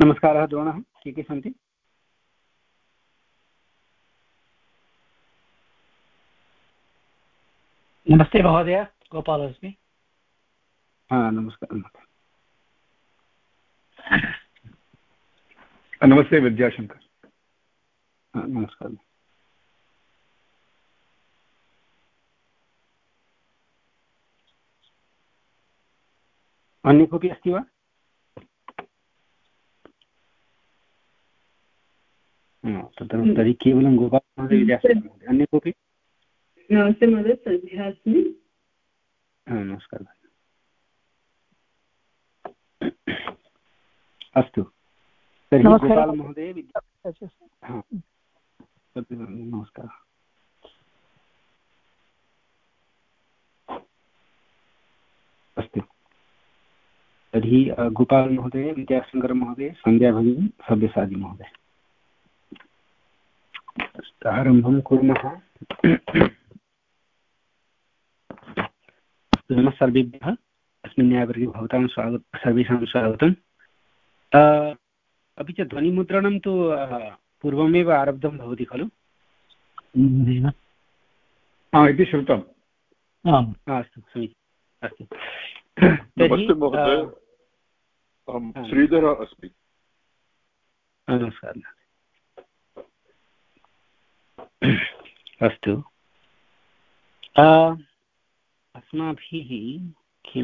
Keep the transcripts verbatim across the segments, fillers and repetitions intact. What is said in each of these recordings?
नमस्कारः द्रोणः, के के सन्ति? नमस्ते महोदय, गोपालः अस्मि। हा नमस्कारः। नमस्ते विद्याशङ्कर। नमस्कारः। अन्य कोऽपि अस्ति वा? तत्र तर्हि केवलं गोपालमहोदय विद्याशङ्कर, अन्य कोऽपि? नमस्ते महोदय, सन्ध्या अस्मि। नमस्कारः। अस्तु, तर्हि गोपालमहोदय नमस्कारः। अस्तु, तर्हि गोपालमहोदय, विद्याशङ्करमहोदय, सन्ध्या भगिनी, सव्यसाचीमहोदय, आरम्भं कुर्मः। नमः सर्वेभ्यः। अस्मिन् न्यायवर्गे भवतां स्वागतं, सर्वेषां स्वागतम्। अपि च ध्वनिमुद्रणं तु पूर्वमेव आरब्धं भवति खलु? इति श्रुतम्। अस्तु, समीचीनम्। अस्तु, नमस्ते महोदय, अहं श्रीधरः अस्मि। नमस्कारः। अस्तु, अस्माभिः किं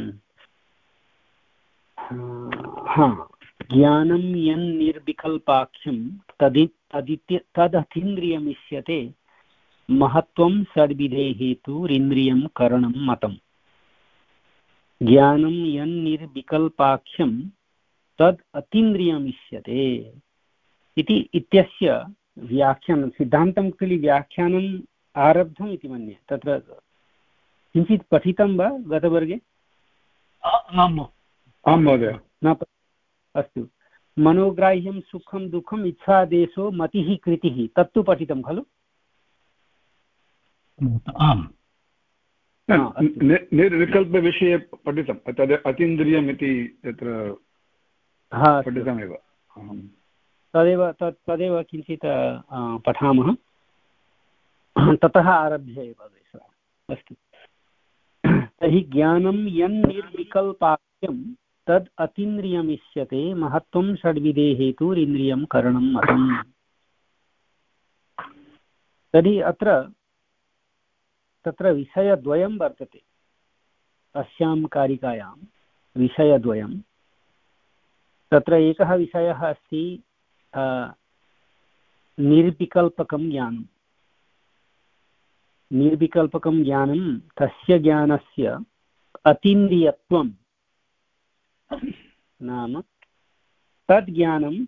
हा ज्ञानं यन्निर्विकल्पाख्यं तदि तदित्य तदतीन्द्रियमिष्यते महत्त्वं षड्विधेः हेतुरिन्द्रियं करणं मतम्। ज्ञानं यन्निर्विकल्पाख्यं तद् अतीन्द्रियमिष्यते इति इत्यस्य व्याख्यानं, सिद्धान्तं खलु व्याख्यानम् आरब्धम् इति मन्ये। तत्र किञ्चित् पठितं वा गतवर्गे? आम् आं महोदय। न, अस्तु। मनोग्राह्यं सुखं दुःखम् इच्छादेशो मतिः कृतिः, तत्तु पठितं खलु? आम्, निर्विकल्पविषये पठितं, तद् अतीन्द्रियम् इति तत्र पठितमेव। तदेव तत् तदेव किञ्चित् पठामः, ततः आरभ्य एव। अस्तु, तर्हि ज्ञानं यन्निर्विकल्पाख्यं तद् अतीन्द्रियमिष्यते महत्त्वं षड्विधेः हेतुरिन्द्रियं करणं मतम्। तर्हि अत्र तत्र विषयद्वयं वर्तते, अस्यां कारिकायां विषयद्वयं। तत्र एकः विषयः अस्ति निर्विकल्पकं ज्ञानं। निर्विकल्पकं ज्ञानं तस्य ज्ञानस्य अतीन्द्रियत्वं, नाम तद् ज्ञानं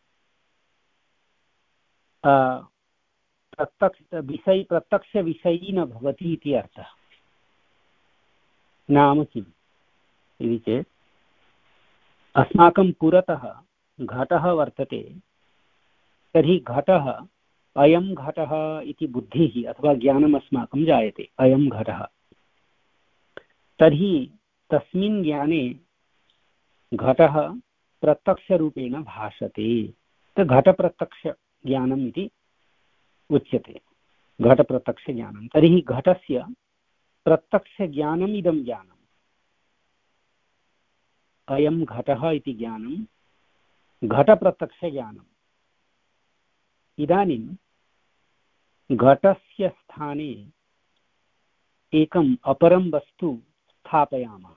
प्रत्यक्ष विषय प्रत्यक्षविषयी न भवति इति अर्थः। नाम किम् इति चेत् अस्माकं पुरतः घटः वर्तते, तर्हि घटः अयं घटः इति बुद्धिः अथवा ज्ञानम् अस्माकं जायते, अयं घटः। तर्हि तस्मिन् ज्ञाने घटः प्रत्यक्षरूपेण भासते, तत् घटप्रत्यक्षज्ञानम् इति उच्यते, घटप्रत्यक्षज्ञानं। तर्हि घटस्य प्रत्यक्षज्ञानम् इदं ज्ञानम्, अयं घटः इति ज्ञानं घटप्रत्यक्षज्ञानम्। इदानीं घटस्य स्थाने एकम् अपरं वस्तु स्थापयामः,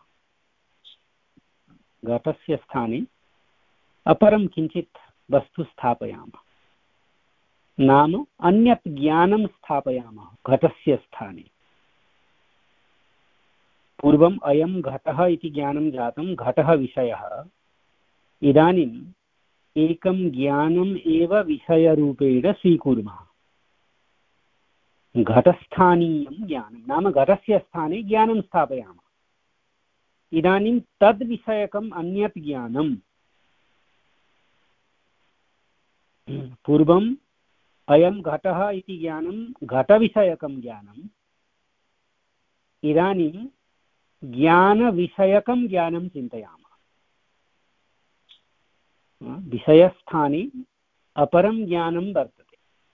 घटस्य स्थाने अपरं किञ्चित् वस्तु स्थापयामः, नाम अन्यत् ज्ञानं स्थापयामः घटस्य स्थाने। पूर्वम् अयं घटः इति ज्ञानं जातं, घटः विषयः। इदानीम् एकं ज्ञानम् एव विषयरूपेण स्वीकुर्मः, घटस्थानीयं ज्ञानं, नाम घटस्य स्थाने ज्ञानं स्थापयामः। इदानीं तद्विषयकम् अन्यत् ज्ञानं, पूर्वम् अयं घटः इति ज्ञानं घटविषयकं ज्ञानम्, इदानीं ज्ञानविषयकं ज्ञानं चिन्तयामः। विषयस्थाने अपरं ज्ञानं वर्तते,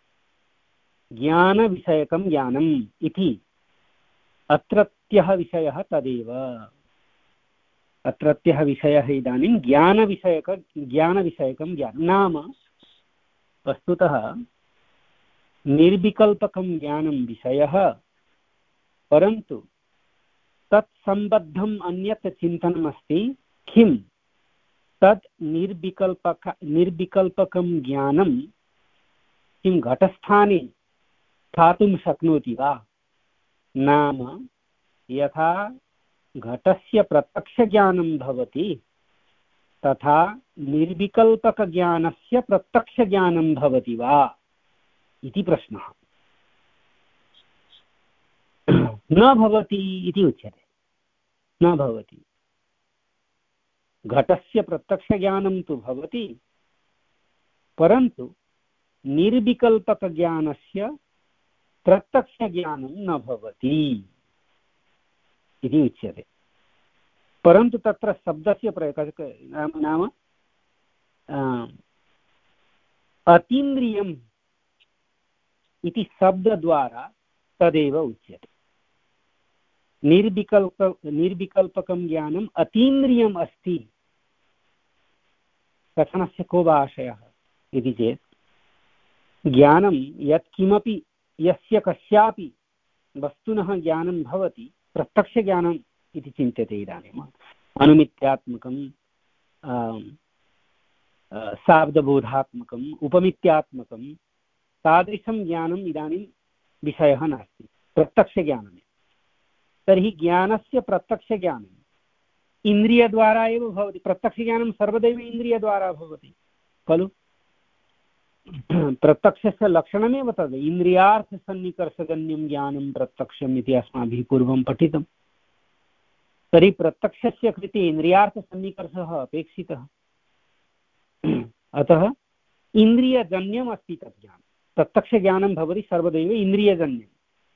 ज्ञानविषयकं ज्ञानम् इति अत्रत्यः विषयः तदेव। अत्रत्यः विषयः इदानीं ज्ञानविषयक ज्ञानविषयकं ज्ञानं नाम वस्तुतः निर्विकल्पकं ज्ञानं विषयः, परन्तु तत्सम्बद्धम् अन्यत् चिन्तनमस्ति। किं तत् निर्विकल्पक निर्विकल्पकं ज्ञानं किं घटस्थाने स्थातुं शक्नोति वा? नाम यथा घटस्य प्रत्यक्षज्ञानं भवति तथा निर्विकल्पकज्ञानस्य प्रत्यक्षज्ञानं भवति वा इति प्रश्नः। न भवति इति उच्यते, न भवति। घटस्य प्रत्यक्षज्ञानं तु भवति, परन्तु निर्विकल्पकज्ञानस्य प्रत्यक्षज्ञानं न भवति इति उच्यते। परन्तु तत्र शब्दस्य प्रयोगः नाम अतीन्द्रियम् इति शब्दद्वारा तदेव उच्यते। निर्विकल्प निर्विकल्पकं ज्ञानम् अतीन्द्रियम् अस्ति। कथनस्य को वा आशयः इति चेत् ज्ञानं यत्किमपि यस्य कस्यापि वस्तुनः ज्ञानं भवति प्रत्यक्षज्ञानम् इति चिन्त्यते। इदानीम् अनुमित्यात्मकं, शाब्दबोधात्मकम्, उपमित्यात्मकं तादृशं ज्ञानम् इदानीं विषयः नास्ति, प्रत्यक्षज्ञानम्। तर्हि ज्ञानस्य प्रत्यक्षज्ञानम् इन्द्रियद्वारा एव भवति। प्रत्यक्षज्ञानं सर्वदैव इन्द्रियद्वारा भवति खलु। प्रत्यक्षस्य लक्षणमेव तद् इन्द्रियार्थसन्निकर्षजन्यं ज्ञानं प्रत्यक्षम् इति अस्माभिः पूर्वं पठितं। तर्हि प्रत्यक्षस्य कृते इन्द्रियार्थसन्निकर्षः अपेक्षितः। अतः इन्द्रियजन्यम् अस्ति तत् ज्ञानं। प्रत्यक्षज्ञानं भवति सर्वदैव इन्द्रियजन्यं,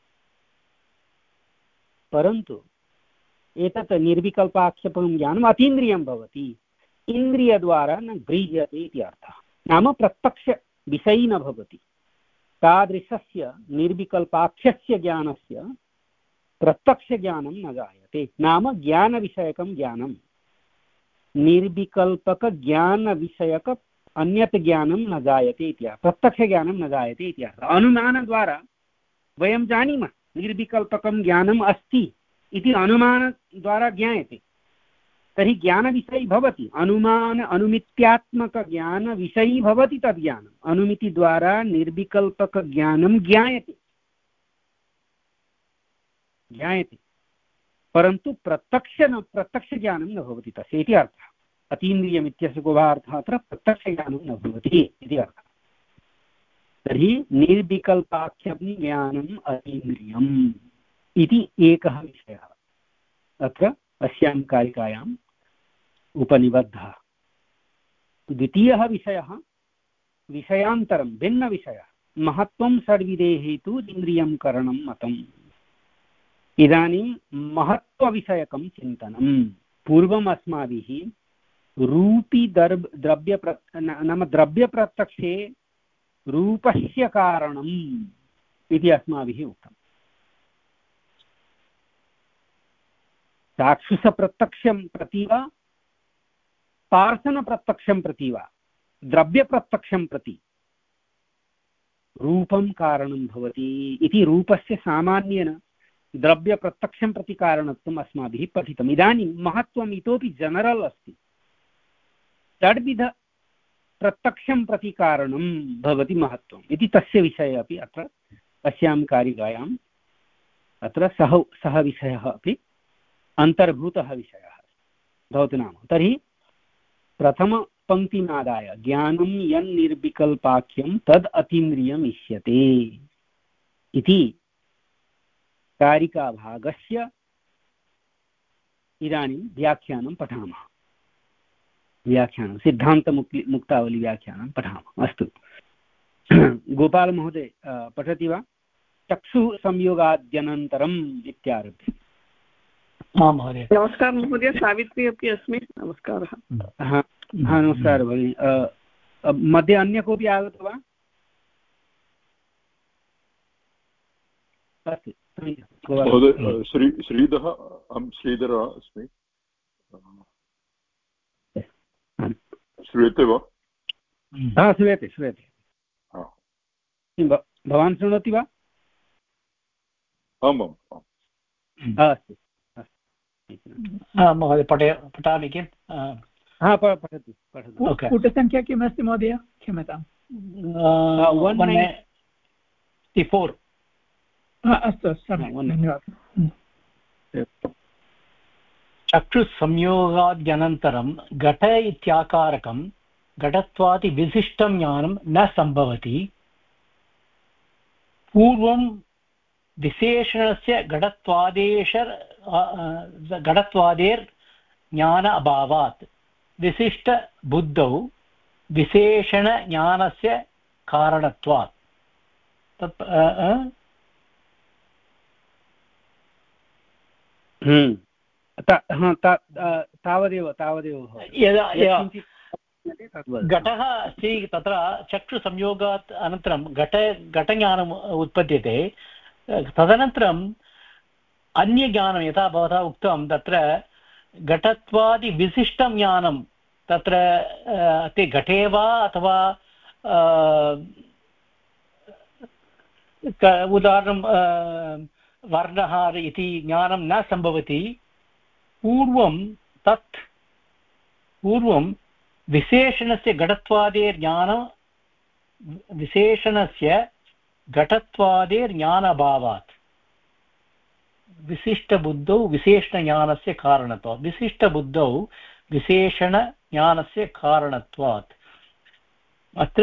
परन्तु एतत् निर्विकल्पाक्षेपं ज्ञानम् अतीन्द्रियं भवति, इन्द्रियद्वारा न गृह्यते इति अर्थः। नाम प्रत्यक्षविषयी न भवति। तादृशस्य निर्विकल्पाख्यस्य ज्ञानस्य प्रत्यक्षज्ञानं न जायते। नाम ज्ञानविषयकं ज्ञानं, निर्विकल्पकज्ञानविषयक अन्यत् ज्ञानं न जायते इति अर्थः। प्रत्यक्षज्ञानं न जायते इति अर्थः। अनुमानद्वारा वयं जानीमः निर्विकल्पकं ज्ञानम् अस्ति इति अनुमानद्वारा ज्ञायते। तर्हि ज्ञानविषयी भवति, अनुमान अनुमित्यात्मकज्ञानविषयी भवति तद् ज्ञानम्। अनुमितिद्वारा निर्विकल्पकज्ञानं ज्ञायते ज्ञायते परन्तु प्रत्यक्ष न प्रत्यक्षज्ञानं न भवति तस्य इति अर्थः। अतीन्द्रियम् इत्यस्य को वा अर्थः अत्र प्रत्यक्षज्ञानं न भवति इति अर्थः। तर्हि निर्विकल्पाख्यं ज्ञानम् अतीन्द्रियम् इति एकः विषयः अत्र अस्यां कारिकायाम् उपनिबद्धः। द्वितीयः विषयः विषयान्तरं भिन्नविषयः महत्त्वं षड्विधेः तु इन्द्रियं करणं मतम्। इदानीं महत्त्वविषयकं चिन्तनं पूर्वम् अस्माभिः रूपी दर्भ द्रव्य नाम द्रव्यप्रत्यक्षे रूपस्य कारणम् इति अस्माभिः उक्तम्। चाक्षुषप्रत्यक्षं प्रति वा पार्शनप्रत्यक्षं प्रति वा द्रव्यप्रत्यक्षं प्रति रूपं कारणं भवति इति रूपस्य सामान्येन द्रव्यप्रत्यक्षं प्रति कारणत्वम् अस्माभिः पठितम्। इदानीं महत्त्वम् इतोपि जनरल् अस्ति। षड्विध प्रत्यक्षं प्रति कारणं भवति महत्त्वम् इति तस्य विषये अपि अत्र अस्यां कारिकायाम् अत्र सः सः विषयः अपि अन्तर्भूतः विषयः भवतु नाम। तर्हि प्रथमपङ्क्तिमादाय ज्ञानं यन्निर्विकल्पाख्यं तद् अतीन्द्रियम् इष्यते इति कारिकाभागस्य इदानीं व्याख्यानं पठामः। व्याख्यानं सिद्धान्तमुक्ति मुक्तावली व्याख्यानं पठामः। अस्तु, गोपालमहोदय पठति वा? चक्षुः संयोगाद्यनन्तरम् इत्यारभ्य। आं महोदय। नमस्कारः महोदय, सावित्री अपि अस्मि। नमस्कारः। हा नमस्कारः भगिनि। मध्ये अन्य कोऽपि आगतवान्? अस्तु श्रीधरः, अहं श्रीधरः अस्मि। श्रूयते वा? हा श्रूयते श्रूयते। किं भवान् शृणोति वा? आम् आम्। अस्तु महोदय पठे पठामि किं? हा पठतु पठतु। पुटसङ्ख्या किम् अस्ति महोदय? क्षम्यताम्। फोर्। अस्तु धन्यवादः। चक्षुसंयोगाद्यनन्तरं घट इत्याकारकं घटत्वादि विशिष्टं ज्ञानं न सम्भवति। पूर्वं विशेषणस्य घटत्वादेश घटत्वादेर् ज्ञान अभावात् विशिष्टबुद्धौ विशेषणज्ञानस्य कारणत्वात्। तत् तावदेव तावदेव घटः अस्ति तत्र चक्षुसंयोगात् अनन्तरं घट घटज्ञानम् उत्पद्यते। तदनन्तरम् अन्यज्ञानं यथा भवता उक्तं तत्र घटत्वादिविशिष्टं ज्ञानं तत्र ते घटे वा अथवा उदाहरणं वर्णः इति ज्ञानं न सम्भवति। पूर्वं तत् पूर्वं विशेषणस्य घटत्वादेर्ज्ञानं विशेषणस्य घटत्वादेर्ज्ञानाभावात् विशिष्टबुद्धौ विशेषणज्ञानस्य कारणत्वात् विशिष्टबुद्धौ विशेषणज्ञानस्य कारणत्वात्। अत्र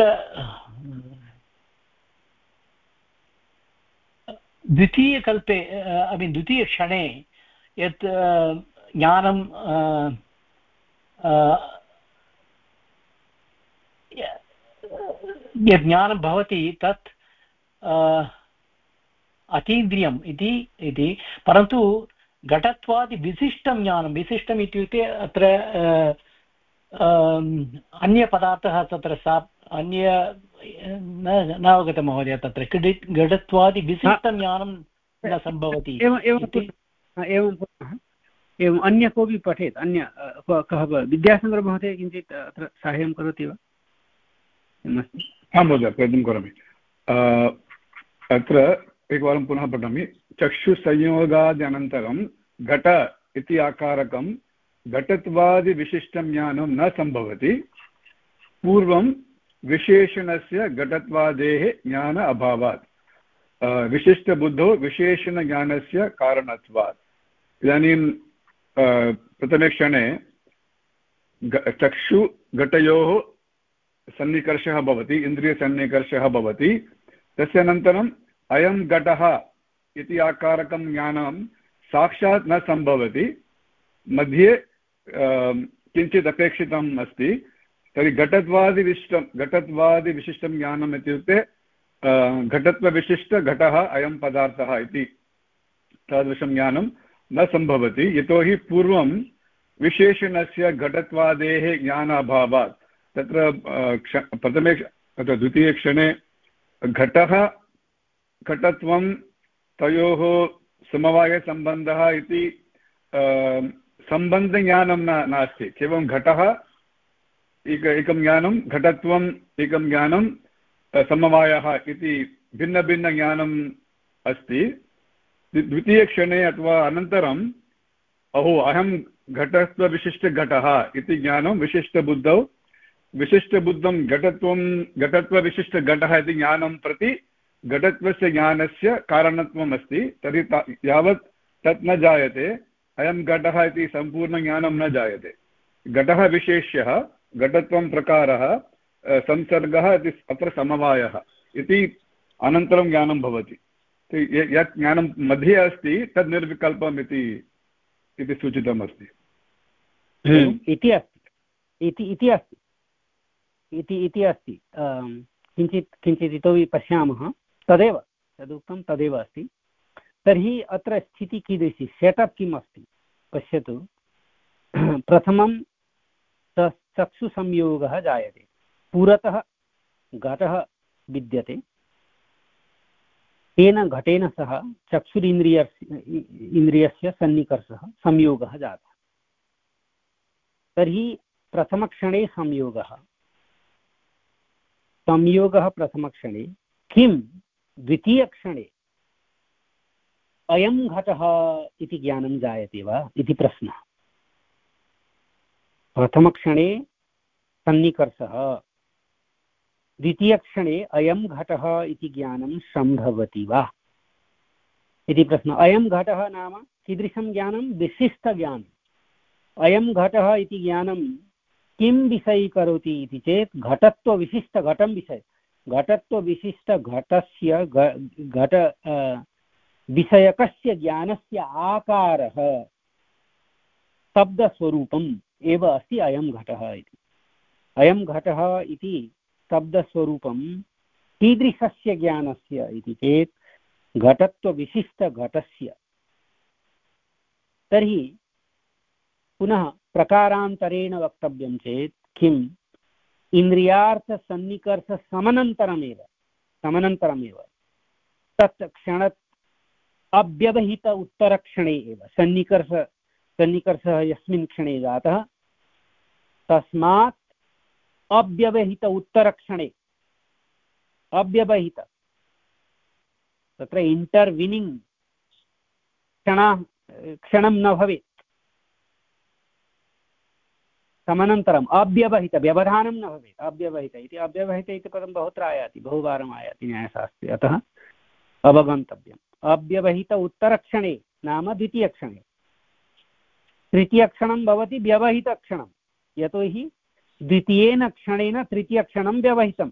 द्वितीयकल्पे ऐ मीन् द्वितीयक्षणे यत् ज्ञानं यत् ज्ञानं भवति तत् अतीन्द्रियम् इति इति परन्तु घटत्वादि विशिष्टं ज्ञानं विशिष्टम् इत्युक्ते अत्र अन्यपदार्थः तत्र सा अन्य न न अवगतं महोदय। तत्र घटत्वादि विशिष्टं ज्ञानं न सम्भवति। एवं एवम् अन्य कोऽपि पठेत्? अन्य कः विद्यासागरमहोदय किञ्चित् अत्र साहाय्यं करोति वा? आं महोदय प्रयत्नं करोमि। अत्र एकवारं पुनः पठामि। चक्षुसंयोगादनन्तरं घट इति आकारकं घटत्वादिविशिष्टं ज्ञानं न सम्भवति। पूर्वं विशेषणस्य घटत्वादेः ज्ञान अभावात् विशिष्टबुद्धौ विशेषणज्ञानस्य कारणत्वात्। इदानीं प्रथमे क्षणे चक्षुघटयोः सन्निकर्षः भवति, इन्द्रियसन्निकर्षः भवति। तस्य अनन्तरम् अयं घटः इति आकारकं ज्ञानं साक्षात् न सम्भवति, मध्ये किञ्चित् अपेक्षितम् अस्ति। तर्हि घटत्वादिविशिष्टं घटत्वादिविशिष्टं ज्ञानम् इत्युक्ते घटत्वविशिष्टघटः अयं पदार्थः इति तादृशं ज्ञानं न सम्भवति। यतोहि पूर्वं विशेषणस्य घटत्वादेः ज्ञानाभावात् तत्र प्रथमे अथवा द्वितीयक्षणे घटः घटत्वं तयोः समवायसम्बन्धः इति सम्बन्धज्ञानं न नास्ति। केवलं घटः एक एकं ज्ञानं, घटत्वम् एकं ज्ञानं, समवायः इति भिन्नभिन्नज्ञानम् अस्ति। द्वितीयक्षणे अथवा अनन्तरम् अहो अहं घटत्वविशिष्टघटः इति ज्ञानं विशिष्टबुद्धौ विशिष्टबुद्धं घटत्वं घटत्वविशिष्टघटः इति ज्ञानं प्रति घटत्वस्य ज्ञानस्य कारणत्वम् अस्ति। तर्हि यावत् तत् न जायते अयं घटः इति सम्पूर्णज्ञानं न जायते। घटः विशेष्यः, घटत्वं प्रकारः, संसर्गः इति अत्र समवायः इति अनन्तरं ज्ञानं भवति। यत् ज्ञानं मध्ये अस्ति तद् निर्विकल्पम् इति इति सूचितमस्ति इति अस्ति इति इति अस्ति इति इति अस्ति किञ्चित् किञ्चित् इतोपि पश्यामः। तदेव यदुक्तं तदेव अस्ति। तर्हि अत्र स्थितिः कीदृशी, सेटप् किम् अस्ति पश्यतु। प्रथमं चक्षुसंयोगः जायते। पुरतः घटः विद्यते, तेन घटेन सह चक्षुरिन्द्रियस्य इन्द्रियस्य सन्निकर्षः संयोगः जातः। तर्हि प्रथमक्षणे संयोगः संयोगः प्रथमक्षणे, किं द्वितीयक्षणे अयं घटः इति ज्ञानं जायते वा इति प्रश्नः। प्रथमक्षणे सन्निकर्षः, द्वितीयक्षणे अयं घटः इति ज्ञानं सम्भवति वा इति प्रश्नः। अयं घटः नाम कीदृशं ज्ञानं? विशिष्टज्ञानम्। अयं घटः इति ज्ञानं किं विषयीकरोति इति चेत् घटत्वविशिष्ट घटं विषय घटत्वविशिष्टघटस्य घट विषयकस्य ज्ञानस्य आकारः शब्दस्वरूपम् एव अस्ति अयं घटः इति। अयं घटः इति शब्दस्वरूपं कीदृशस्य ज्ञानस्य इति चेत् घटत्वविशिष्टघटस्य। तर्हि पुनः प्रकारान्तरेण वक्तव्यं चेत् किम् इन्द्रियार्थसन्निकर्षसमनन्तरमेव समनन्तरमेव तत् क्षण अव्यवहित उत्तरक्षणे एव सन्निकर्ष सन्निकर्षः यस्मिन् क्षणे जातः तस्मात् अव्यवहित उत्तरक्षणे अव्यवहित तत्र इंटर्विनिंग क्षण क्षणं न भवेत्। समनन्तरम् अव्यवहित व्यवधानं न भवेत्। अव्यवहित इति अव्यवहित इति पदं बहुत्र आयाति, बहुवारम् आयाति न्यायशास्त्रे, अतः अवगन्तव्यम्। अव्यवहित उत्तरक्षणे नाम द्वितीयक्षणे। तृतीयक्षणं भवति व्यवहितक्षणं, यतोहि द्वितीयेन क्षणेन तृतीयक्षणं व्यवहितम्।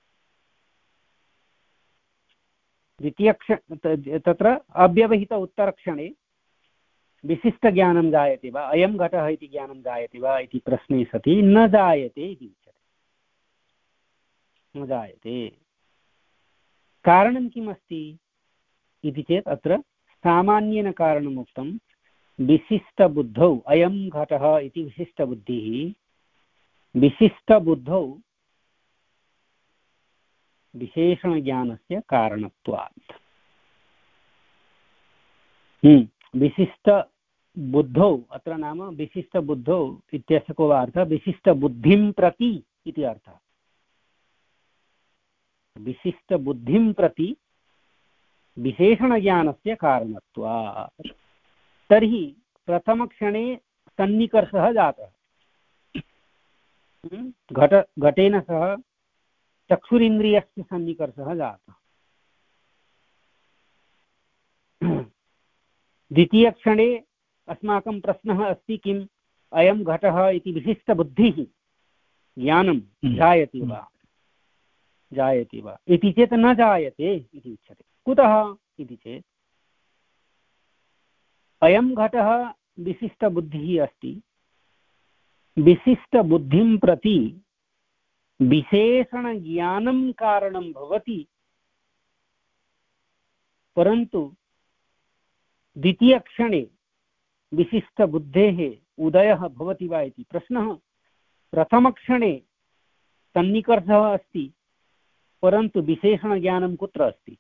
द्वितीयक्ष तत्र अव्यवहित उत्तरक्षणे विशिष्टज्ञानं जायते वा, अयं घटः इति ज्ञानं जायते वा इति प्रश्ने सति न जायते इति उच्यते। न जायते। कारणं किम् अस्ति इति चेत् अत्र सामान्येन कारणमुक्तं। विशिष्टबुद्धौ अयं घटः इति विशिष्टबुद्धिः, विशिष्टबुद्धौ विशेषणज्ञानस्य कारणत्वात्। विशिष्टबुद्धौ अत्र नाम विशिष्टबुद्धौ इत्यस्य को वा अर्थः? विशिष्टबुद्धिं प्रति इति अर्थः। विशिष्टबुद्धिं प्रति विशेषणज्ञानस्य कारणत्वात्। तर्हि प्रथमक्षणे सन्निकर्षः जातः। घट घटेन सह चक्षुरिन्द्रियस्य सन्निकर्षः जातः। द्वितीयक्षणे अस्माकं प्रश्नः अस्ति किम् अयं घटः इति विशिष्टबुद्धिः ज्ञानं जायते वा जायते वा इति चेत् न जायते इति उच्यते। कुतः इति चेत् अयं घटः विशिष्टबुद्धिः अस्ति, विशिष्टबुद्धिं प्रति विशेषणज्ञानं कारणं भवति, परन्तु द्वितीयक्षणे विशिष्टबुद्धेः उदयः भवति वा इति प्रश्नः। प्रथमक्षणे सन्निकर्षः अस्ति, परन्तु विशेषणज्ञानं कुत्र अस्ति?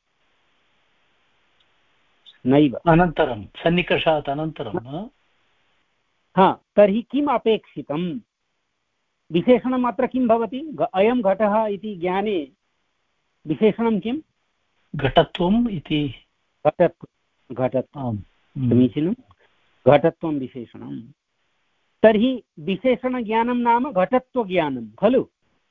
नैव। अनन्तरं सन्निकर्षात् अनन्तरं। हा, तर्हि किम् अपेक्षितं? विशेषणम् अत्र किं भवति? अयं घटः इति ज्ञाने विशेषणं किं? घटत्वम् इति। घटत्वं घटत्वं समीचीनं। घटत्वं विशेषणं। तर्हि विशेषणज्ञानं नाम घटत्वज्ञानं खलु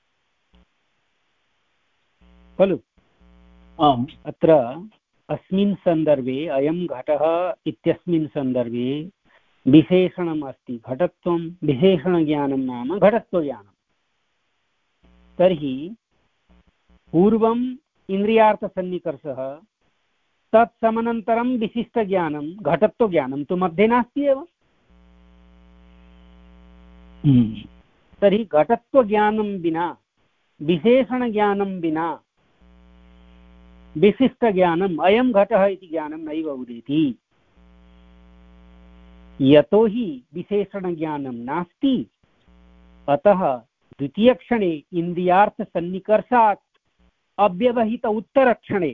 खलु आम्। अत्र अस्मिन् सन्दर्भे अयं घटः इत्यस्मिन् सन्दर्भे विशेषणम् अस्ति घटत्वं। विशेषणज्ञानं नाम घटत्वज्ञानं। तर्हि पूर्वम् इन्द्रियार्थसन्निकर्षः, तत्समनन्तरं विशिष्टज्ञानं घटत्वज्ञानं तु मध्ये नास्ति एव। तर्हि घटत्वज्ञानं विना विशेषणज्ञानं विना विशिष्टज्ञानम् अयं घटः इति ज्ञानं नैव उदेति। यतोहि विशेषणज्ञानं नास्ति, अतः द्वितीयक्षणे इन्द्रियार्थसन्निकर्षात् अव्यवहित उत्तरक्षणे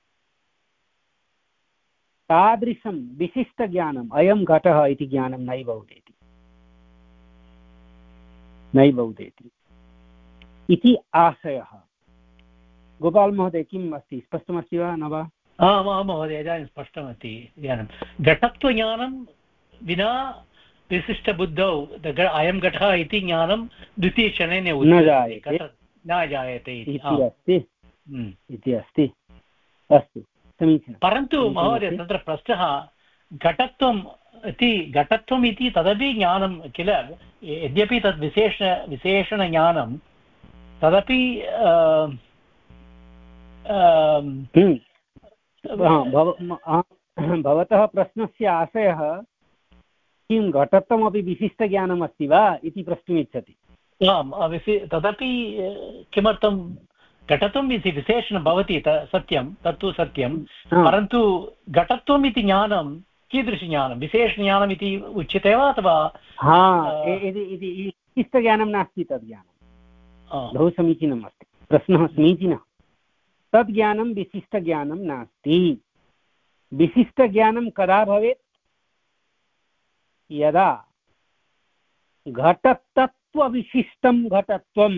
तादृशं विशिष्टज्ञानम् अयं घटः इति ज्ञानं नैव उदेति नैव उदेति इति आशयः। गोपाल महोदय किम् अस्ति, स्पष्टमस्ति वा न वा? आम् महोदय, इदानीं स्पष्टमस्ति ज्ञानं। घटत्वज्ञानं विना विशिष्टबुद्धौ अयं घटः इति ज्ञानं द्वितीयक्षणे न जायते न जायते इति अस्ति। अस्तु, समीचीनं। परन्तु महोदय, तत्र प्रश्नः, घटत्वम् इति घटत्वम् इति तदपि ज्ञानं किल, यद्यपि तद् विशेष विशेषणज्ञानं तदपि भवतः प्रश्नस्य आशयः किं घटत्वमपि विशिष्टज्ञानम् अस्ति वा इति प्रष्टुमिच्छति। आम्, तदपि किमर्थं घटत्वम् इति विशेषणं भवति, सत्यं, तत्तु सत्यं, परन्तु घटत्वम् इति ज्ञानं कीदृशज्ञानं, विशेषज्ञानम् इति उच्यते वा अथवा? विशिष्टज्ञानं नास्ति तद् ज्ञानं। बहु समीचीनम् अस्ति प्रश्नः, समीचीनः। तद् ज्ञानं विशिष्टज्ञानं नास्ति। विशिष्टज्ञानं कदा भवेत्? यदा घटतत्त्वविशिष्टं घटत्वम्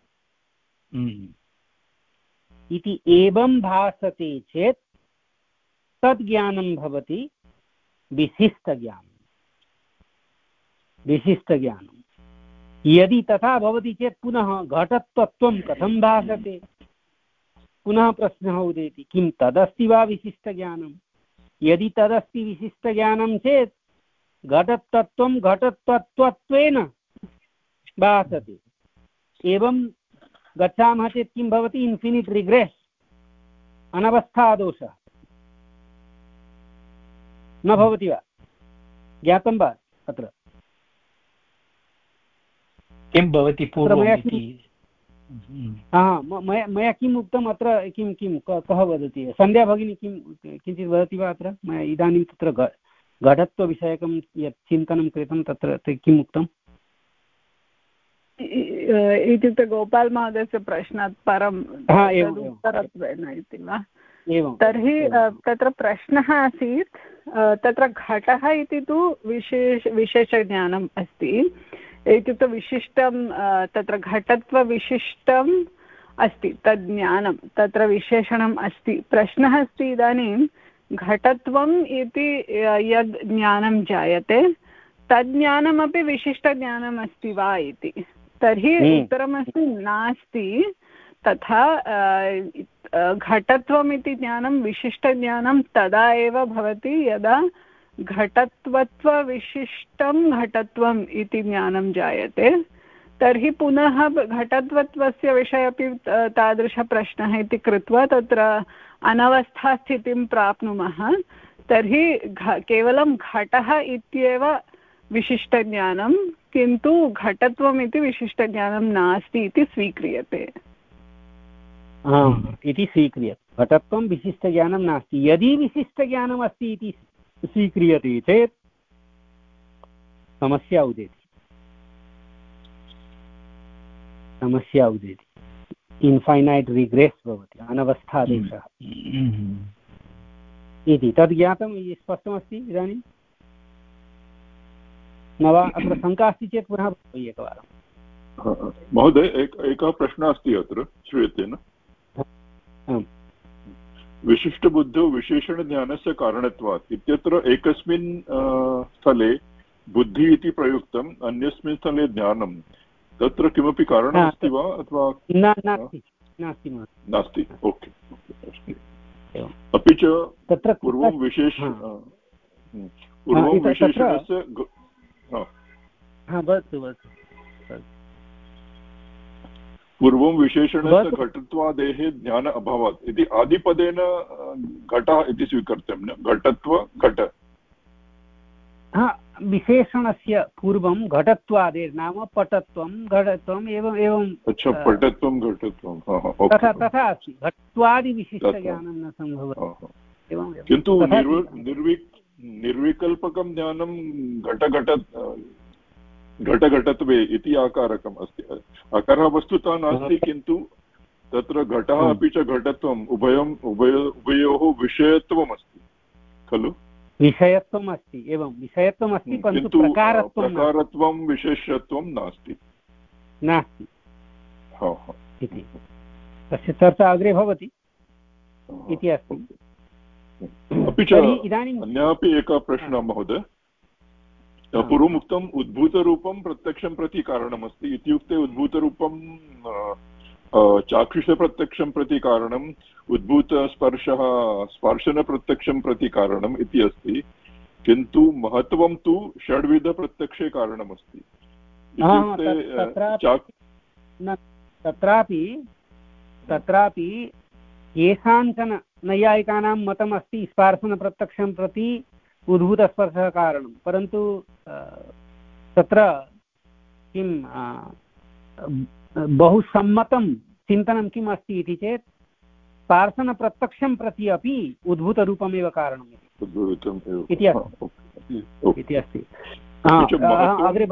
इति एवं भासते चेत् तद् ज्ञानं भवति विशिष्टज्ञानं। विशिष्टज्ञानं यदि तथा भवति चेत् पुनः घटत्वत्वं कथं भासते? पुनः प्रश्नः उदेति, किं तदस्ति वा विशिष्टज्ञानं? यदि तदस्ति विशिष्टज्ञानं चेत् घटत्वत्वं घटत्वत्वेन भासते। एवं गच्छामः चेत् किं भवति? इन्फिनिट् रिग्रेस्, अनवस्थादोषः न भवति वा? ज्ञातं वा अत्र किं भवति पूर्वम् इति? मया किम् उक्तम् अत्र? किं किं कः वदति? सन्ध्या भगिनी किं किञ्चित् वदति वा अत्र? मया इदानीं तत्र घटत्वविषयकं यत् चिन्तनं कृतं तत्र किम् उक्तम् इत्युक्ते गोपाल महोदयस्य प्रश्नात् परम् उत्तरत्वेन इति वा? तर्हि तत्र प्रश्नः आसीत्, तत्र घटः इति तु विशेष विशेषज्ञानम् अस्ति, इत्युक्ते विशिष्टं, तत्र घटत्वविशिष्टम् अस्ति तद् ज्ञानं, तत्र विशेषणम् अस्ति। प्रश्नः अस्ति इदानीं घटत्वम् इति यद् ज्ञानं जायते तद् ज्ञानमपि विशिष्टज्ञानम् अस्ति वा इति। तर्हि उत्तरमस्ति नास्ति। तथा घटत्वम् इति ज्ञानं विशिष्टज्ञानं तदा एव भवति यदा घटत्वत्वविशिष्टं घटत्वम् इति ज्ञानं जायते। तर्हि पुनः घटत्वत्वस्य विषये अपि तादृशप्रश्नः इति कृत्वा तत्र अनवस्थास्थितिं प्राप्नुमः। तर्हि केवलं घटः इत्येव विशिष्टज्ञानं, किन्तु घटत्वम् इति विशिष्टज्ञानं नास्ति इति स्वीक्रियते इति स्वीक्रियते। घटत्वं विशिष्टज्ञानं नास्ति। यदि विशिष्टज्ञानम् अस्ति इति स्वीक्रियते चेत् समस्या उदेति समस्या उदेति इन्फैनैट् रिग्रेस् भवति, अनवस्थादेशः इति। तद् ज्ञातं स्पष्टमस्ति इदानीं न वा? अत्र शङ्का अस्ति चेत् पुनः एकवारं। महोदय, एकः प्रश्नः अस्ति अत्र, श्रूयते न? विशिष्टबुद्धौ विशेषणज्ञानस्य कारणत्वात् इत्यत्र एकस्मिन् स्थले बुद्धिः इति प्रयुक्तम्, अन्यस्मिन् स्थले ज्ञानं, तत्र किमपि कारणम् अस्ति वा अथवा नास्ति? नास्ति। ओके। अपि च तत्र पूर्वं विशेष पूर्वं विशेषणस्य पूर्वं विशेषणस्य घटत्वादेः ज्ञान अभवत् इति आदिपदेन घटः इति स्वीकर्तव्यं, घटत्व घट। विशेषणस्य पूर्वं घटत्वादेः नाम पटत्वं घटत्वम् एवम् एवं। अच्छा, पटत्वं घटत्वं तथा तथा अस्ति। घटत्वादिविशिष्टज्ञानं न सम्भवति। किन्तु निर्वि निर्विकल्पकं ज्ञानं घटघट घटघटत्वे इति आकारकम् अस्ति। आकारः वस्तुतः नास्ति, किन्तु तत्र घटः अपि च घटत्वम् उभयम् उभय उभयोः विषयत्वम् अस्ति खलु। विषयत्वम् अस्ति, एवं विषयत्वम् अस्ति, किन्तु प्रकारत्वं विशेषत्वं नास्ति नास्ति इति तस्य चर्चा अग्रे भवति इति अस्ति। अपि च इदानीम् अन्यः अपि एकः प्रश्नः महोदय, पूर्वमुक्तम् उद्भूतरूपं प्रत्यक्षं प्रति कारणमस्ति इत्युक्ते उद्भूतरूपं चाक्षुषप्रत्यक्षं प्रति कारणम्, उद्भूतस्पर्शः स्पर्शनप्रत्यक्षं प्रति कारणम् इति अस्ति, किन्तु महत्त्वं तु षड्विधप्रत्यक्षे कारणमस्ति। तत्रापि तत्रापि केषाञ्चन नैयायिकानां मतमस्ति स्पर्शनप्रत्यक्षं प्रति उद्भूतस्पर्शः कारणं, परन्तु तत्र किं बहु सम्मतं चिन्तनं किम् अस्ति इति चेत् स्पर्शनप्रत्यक्षं प्रति अपि उद्भूतरूपमेव कारणम् इति अस्ति। अग्रे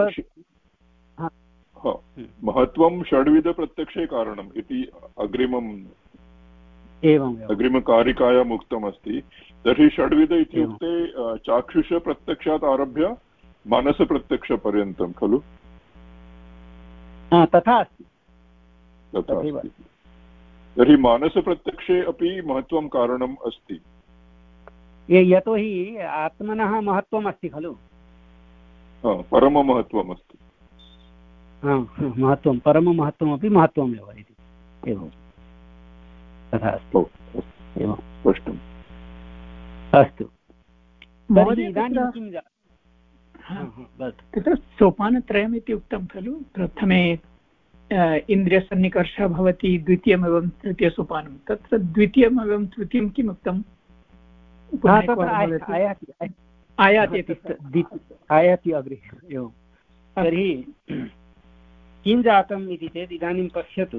महत्त्वं षड्विधप्रत्यक्षे कारणम् इति अग्रिमम् एवम् अग्रिमकारिकायाम् उक्तमस्ति। तर्हि षड्विध इत्युक्ते चाक्षुषप्रत्यक्षात् आरभ्य मानसप्रत्यक्षपर्यन्तं खलु। तथा अस्ति तथा अस्ति। तर्हि मानसप्रत्यक्षे अपि महत्त्वं कारणम् अस्ति, यतोहि आत्मनः महत्त्वम् अस्ति खलु। परममहत्त्वम् अस्ति, महत्त्वं परममहत्त्वमपि महत्त्वमेव इति एवं तथा अस्ति। एवं स्पष्टम्। अस्तु, इदानीं किं तत्र सोपानत्रयम् इति उक्तं खलु। प्रथमे इन्द्रियसन्निकर्षः भवति, द्वितीयमेवं तृतीयसोपानं। तत्र द्वितीयमेवं तृतीयं किम् उक्तम्? आयाति अग्रे एवं। तर्हि किं जातम् इति चेत् इदानीं पश्यतु,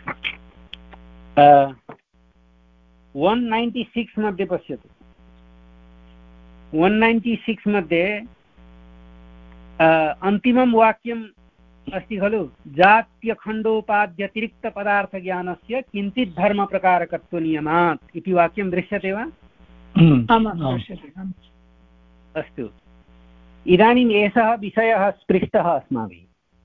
वन् नैन्टि सिक्स् मध्ये पश्यतु, वन् नैन्टि सिक्स् मध्ये अन्तिमं वाक्यम् अस्ति खलु, जात्यखण्डोपाद्यतिरिक्तपदार्थज्ञानस्य किञ्चित् धर्मप्रकारकत्वनियमात् इति वाक्यं दृश्यते वा? अस्तु, इदानीम् एषः विषयः स्पृष्टः अस्माभिः,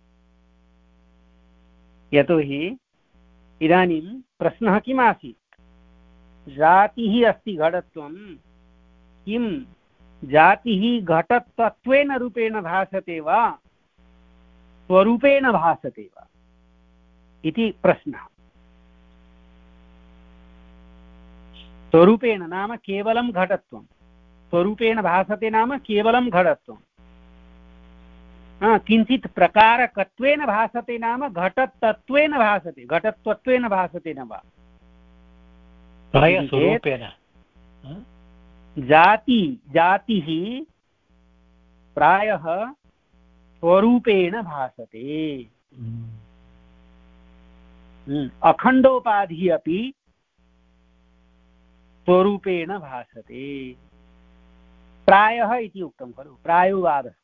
यतोहि इदानीं प्रश्नः किम् आसीत्, जातिः अस्ति घटत्वं, किं जातिः घटत्वेन रूपेण भासते वा स्वरूपेण भासते वा इति प्रश्नः। स्वरूपेण नाम केवलं घटत्वं, स्वरूपेण भासते नाम केवलं घटत्वं, किञ्चित् प्रकारकत्वेन भासते नाम घटतत्वेन भासते, घटत्वेन भासते न वा। स्वरूपेण जाति जातिः प्रायः स्वरूपेण भासते, अखण्डोपाधिः अपि स्वरूपेण भासते, प्रायः इति उक्तं खलु, प्रायोवादः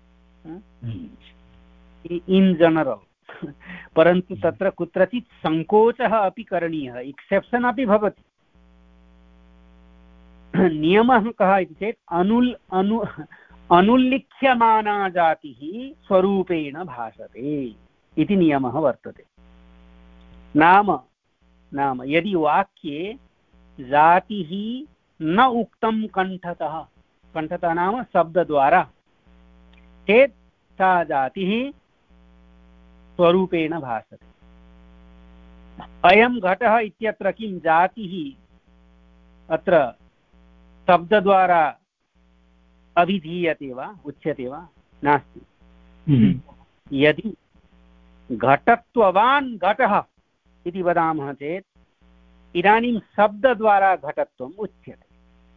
इन् जनरल्। परन्तु तत्र कुत्रचित् सङ्कोचः अपि करणीयः, एक्सेप्शन् अपि भवति। नियमः कः इति चेत् अनुल् अनु अनुल्लिख्यमाना जातिः स्वरूपेण भासते इति नियमः वर्तते। नाम नाम यदि वाक्ये जातिः न उक्तं कण्ठतः, कण्ठतः नाम शब्दद्वारा, चेत् सा जातिः स्वरूपेण भासते। अयं घटः इत्यत्र किं जातिः अत्र शब्दद्वारा अभिधीयते वा, उच्यते वा? नास्ति। यदि घटत्ववान् घटः इति वदामः चेत् इदानीं शब्दद्वारा घटत्वम् उच्यते।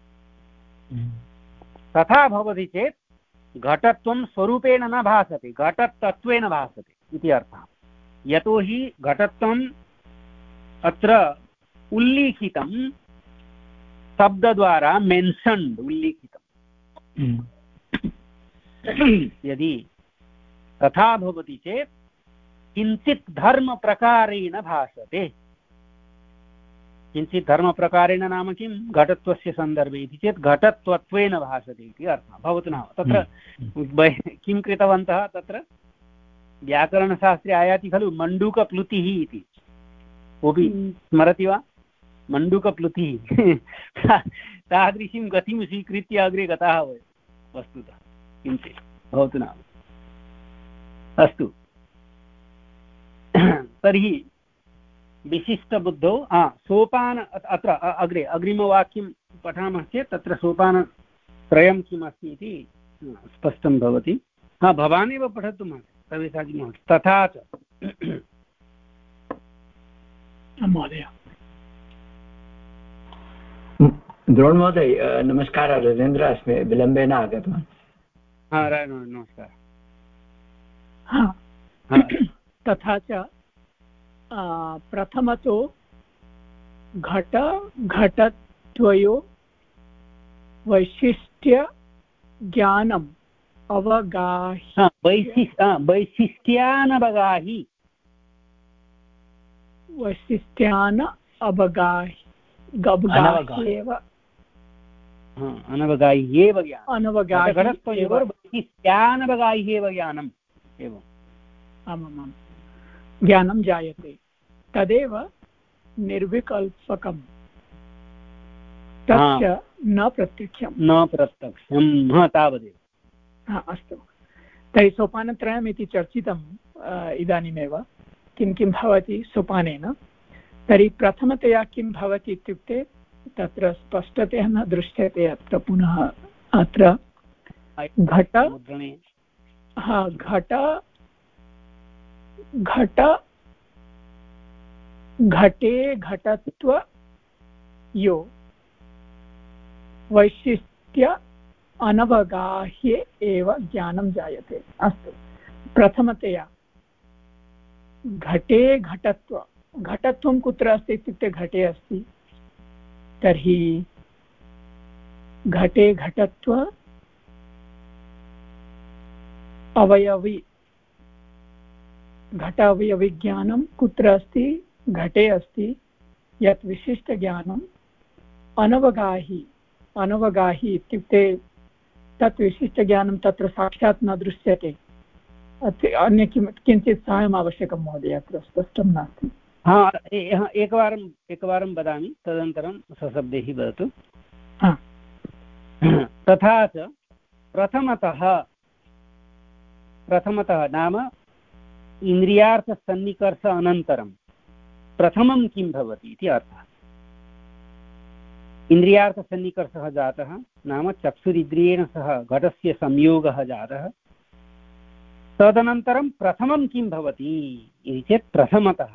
तथा भवति चेत् घटत्वं स्वरूपेण न भासते, घटतत्वेन भासते इति अर्थः। यतोहि घटत्वम् अत्र उल्लिखितं शब्दद्वारा मेन्शन्ड्, उल्लिखितं। यदि तथा भवति चेत् किञ्चित् धर्मप्रकारेण भासते। किञ्चित् धर्मप्रकारेण नाम किं? घटत्वस्य सन्दर्भे इति चेत् घटत्वत्वेन भासते इति अर्थः। भवतु नाम तत्र किं कृतवन्तः, तत्र व्याकरणशास्त्रे आयाति खलु मण्डूकप्लुतिः इति। कोऽपि स्मरति वा? मण्डूकप्लुतिः तादृशीं गतिं स्वीकृत्य अग्रे गताः वयं वस्तुतः। किञ्चित् भवतु नाम अस्तु। तर्हि विशिष्टबुद्धौ सोपान अत्र अग्रे अग्रिमवाक्यं पठामः चेत् तत्र सोपानत्रयं किम् अस्ति इति स्पष्टं भवति। हा, भवान् एव पठतु महोदय, प्रवेशाजी महोदय। तथा च महोदय। द्रोण महोदय नमस्कारः, राजेन्द्र अस्मि, विलम्बेन आगतवान्। हा, नमस्कारः। तथा च प्रथमतो घट घटत्वयो वैशिष्ट्य ज्ञानम् अवगाहि वैशिष्ट्यानवगाहि वैशिष्ट्यान अवगाहि गबगाह्येव अनवगाह्येव ज्ञानम् अनवगाह्येव वैशिष्ट्यानवगाह्येव ज्ञानम् एवम् आमामां ज्ञानं जायते तदेव निर्विकल्पकं तच्च न प्रत्यक्षं न प्रत्यक्षं तावदेव। हा, अस्तु। तर्हि सोपानत्रयम् इति चर्चितम् इदानीमेव किं किं भवति सोपानेन। तर्हि प्रथमतया किं भवति इत्युक्ते तत्र स्पष्टतया न दृश्यते। अत्र पुनः अत्र घट हा घट घट घटे घटत्व यो वैशिष्ट्य अनवगाह्ये एव ज्ञानं जायते। अस्तु, प्रथमतया घटे घटत्व। घटत्वं कुत्र अस्ति इत्युक्ते घटे अस्ति। तर्हि घटे घटत्व अवयवी घट अवयविज्ञानं कुत्र अस्ति? घटे अस्ति। यत् विशिष्टज्ञानम् अनवगाहि अनवगाहि इत्युक्ते तत् विशिष्टज्ञानं तत्र साक्षात् न दृश्यते। अन्य किं किञ्चित् साहाय्यम् आवश्यकं महोदय, अत्र स्पष्टं नास्ति। हा, एकवारम् एकवारं वदामि, तदनन्तरं सशब्दैः वदतु। तथा च प्रथमतः प्रथमतः नाम इन्द्रियार्थसन्निकर्ष अनन्तरं प्रथमं किं भवति इति अर्थः। इन्द्रियार्थसन्निकर्षः जातः नाम चक्षुरिन्द्रियेण सह घटस्य संयोगः जातः। तदनन्तरं प्रथमं किं भवति इति चेत् प्रथमतः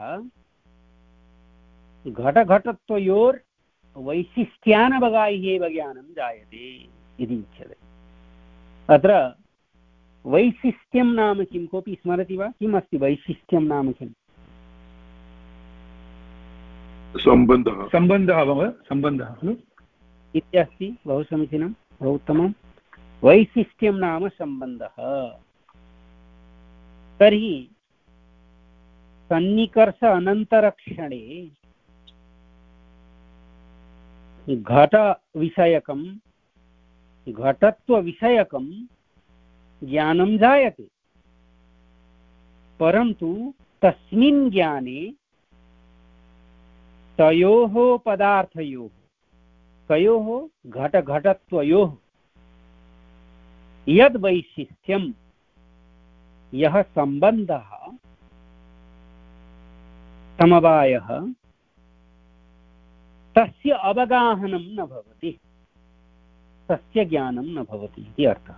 घटघटत्वयोर् वैशिष्ट्यानवगाह्येव ज्ञानं जायते इति उच्यते। अत्र वैशिष्ट्यं नाम किं? कोऽपि स्मरति वा? किम् अस्ति वैशिष्ट्यं नाम किम्? सम्बन्धः सम्बन्धः सम्बन्धः खलु इत्यस्ति। बहु समीचीनं, बहु उत्तमं। वैशिष्ट्यं नाम सम्बन्धः। तर्हि सन्निकर्ष अनन्तरक्षणे घटविषयकं घटत्वविषयकं ज्ञानं जायते, परन्तु तस्मिन् ज्ञाने तयोः पदार्थयोः तयोः घटघटत्वयोः यद् वैशिष्ट्यं यः सम्बन्धः समवायः तस्य अवगाहनं न भवति, तस्य ज्ञानं न भवति इति अर्थः।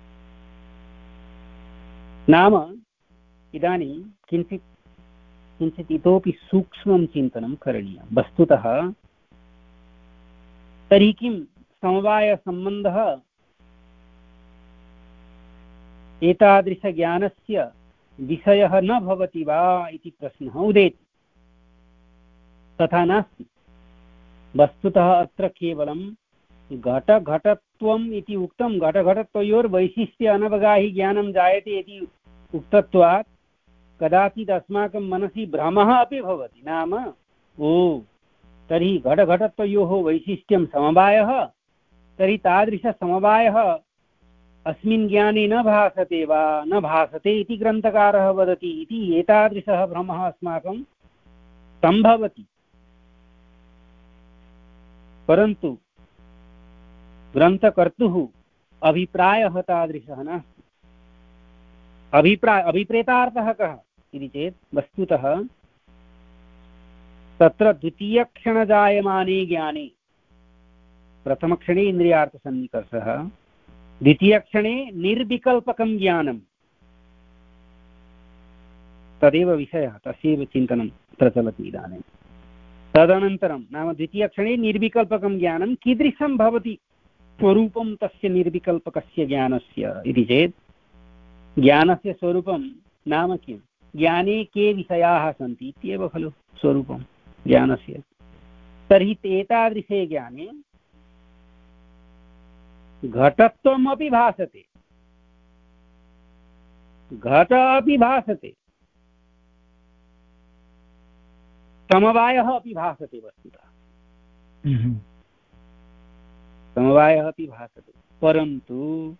नाम इदानीं किञ्चित् किञ्चित् इतोपि सूक्ष्मं चिन्तनं करणीयं। वस्तुतः तर्हि किं समवायसम्बन्धः एतादृशज्ञानस्य विषयः न भवति वा इति प्रश्नः उदेति। तथा नास्ति। वस्तुतः अत्र केवलं घटघटत्वम् इति उक्तं। घटघटत्वयोर्वैशिष्ट्य अनवगाहि ज्ञानं जायते इति उक्तत्वात् कदाचित् अस्माकं मनसि भ्रमः अपि भवति, नाम ओ तर्हि घटघटत्वयोः वैशिष्ट्यं समवायः, तर्हि तादृशसमवायः अस्मिन् ज्ञाने न भासते वा न भासते इति ग्रन्थकारः वदति इति एतादृशः भ्रमः अस्माकं सम्भवति। परन्तु ग्रन्थकर्तुः अभिप्रायः तादृशः नास्ति। अभिप्राय अभिप्रेतार्थः कः इति चेत् वस्तुतः तत्र द्वितीयक्षणजायमाने ज्ञाने प्रथमक्षणे इन्द्रियार्थसन्निकर्षः, द्वितीयक्षणे निर्विकल्पकं ज्ञानं, तदेव विषयः, तस्यैव चिन्तनं प्रचलति इदानीं। तदनन्तरं नाम द्वितीयक्षणे निर्विकल्पकं ज्ञानं कीदृशं भवति स्वरूपं तस्य निर्विकल्पकस्य ज्ञानस्य इति चेत् ज्ञानस्य स्वरूपं नाम किं, ज्ञाने के विषयाः सन्ति इत्येव खलु स्वरूपं ज्ञानस्य। तर्हि एतादृशे ज्ञाने घटत्वमपि भासते, घट अपि भासते, समवायः अपि भासते। वस्तुतः समवायः अपि भासते, परन्तु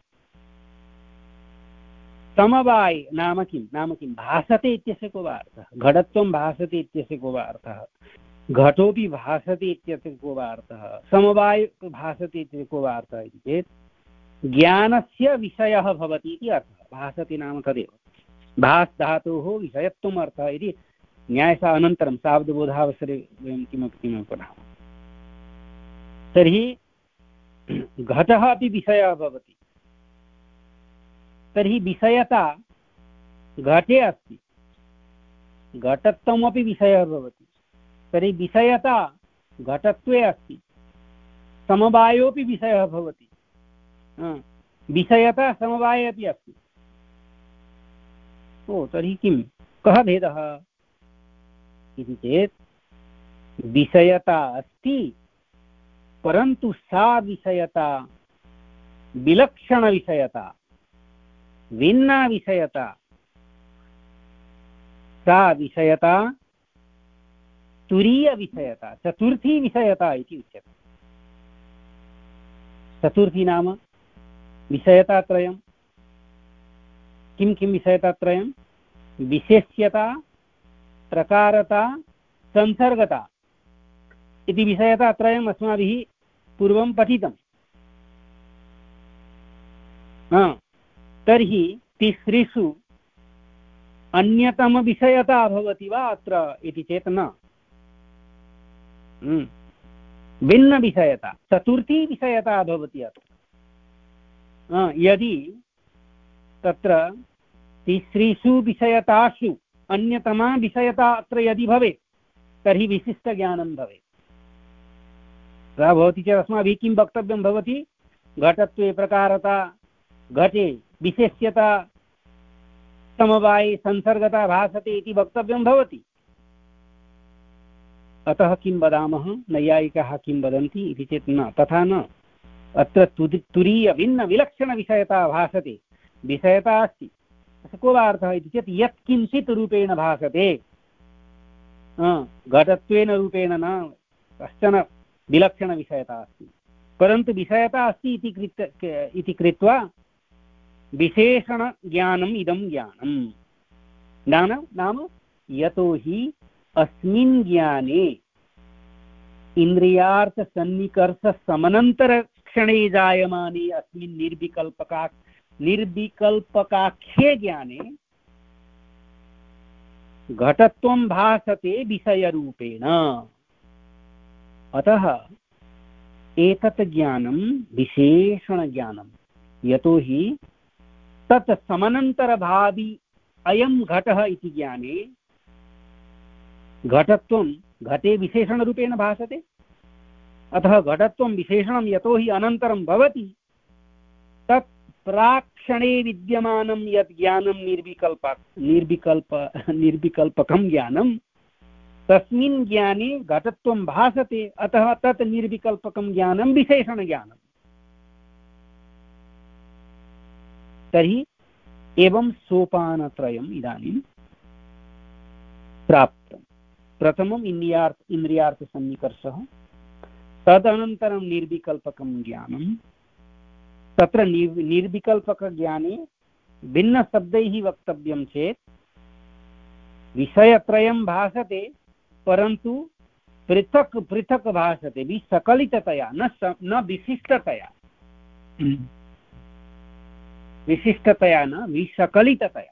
समवाय नाम किं, नाम किं भासते इत्यस्य को वा अर्थः, घटत्वं भासते इत्यस्य को वा अर्थः, घटोऽपि भासते इत्यस्य को वा अर्थः, समवाय भासते इत्यस्य को वा अर्थः इति चेत् ज्ञानस्य विषयः भवति इति अर्थः। भासते नाम तदेव, भास् धातोः विषयत्वम् अर्थः इति न्यायः अनन्तरं सावधबोधावसरे वयं किमपि किमपि पठामः। तर्हि घटः अपि विषयः भवति, तर्हि विषयता घटे अस्ति, घटत्वमपि विषयः भवति, तर्हि विषयता घटत्वे अस्ति, समवायोऽपि विषयः भवति, विषयता समवाये अपि अस्ति। ओ तर्हि किं, कः भेदः इति चेत् विषयता अस्ति, परन्तु सा विषयता विलक्षणविषयता, भिन्ना विषयता, सा विषयता तुरीयविषयता, चतुर्थी विषयता इति उच्यते। चतुर्थी नाम विषयतात्रयं। किं किं विषयतात्रयं? विशेष्यता, प्रकारता, संसर्गता इति विषयतात्रयम् अस्माभिः पूर्वं पठितम्। तर्हि तिसृषु अन्यतमविषयता भवति वा अत्र इति चेत् न, भिन्नविषयता, चतुर्थी विषयता भवति अत्र। यदि तत्र तिसृषु विषयतासु अन्यतमा विषयता अत्र यदि भवेत् तर्हि विशिष्टज्ञानं भवेत्। तथा भवति चेत् अस्माभिः किं वक्तव्यं भवति? घटत्वे प्रकारता, घटे विशेष्यता, समवाये संसर्गता भासते इति वक्तव्यं भवति। अतः किं वदामः, नैयायिकाः किं वदन्ति इति चेत् न, तथा न। अत्र तुरीय भिन्न विलक्षणविषयता भासते, विषयता अस्ति, को वा अर्थः इति चेत् यत्किञ्चित् रूपेण भासते, घटत्वेन रूपेण न, कश्चन विलक्षणविषयता अस्ति, परन्तु विषयता अस्ति इति कृत्य इति कृत्वा विशेषणज्ञानम् इदं ज्ञानम् नाम नाम यतो हि अस्मिन् ज्ञाने इन्द्रियार्थसन्निकर्षसमनन्तरक्षणे जायमाने अस्मिन् निर्विकल्पका निर्विकल्पकाख्ये ज्ञाने घटत्वं भासते विषयरूपेण। अतः एतत् ज्ञानं विशेषणज्ञानं, यतो हि तत् समनन्तरभावी अयं घटः इति ज्ञाने घटत्वं घटे विशेषणरूपेण भासते। अतः घटत्वं विशेषणं यतो हि अनन्तरं भवति, तत् प्राक्षणे विद्यमानं यत् ज्ञानं निर्विकल्प निर्विकल्प निर्विकल्पकं ज्ञानं, तस्मिन् ज्ञाने घटत्वं भासते। अतः तत् निर्विकल्पकं ज्ञानं विशेषणज्ञानं। तर्हि एवं सोपानत्रयम् इदानीं प्राप्तं। प्रथमम् इन्द्रियार्थ इन्द्रियार्थसन्निकर्षः, तदनन्तरं निर्विकल्पकं ज्ञानं। तत्र निर्विकल्पकज्ञाने भिन्नशब्दैः वक्तव्यं चेत् विषयत्रयं भासते, परन्तु पृथक् पृथक् भासते, विसकलिततया, न न विशिष्टतया। विशिष्टतया न, विसकलिततया।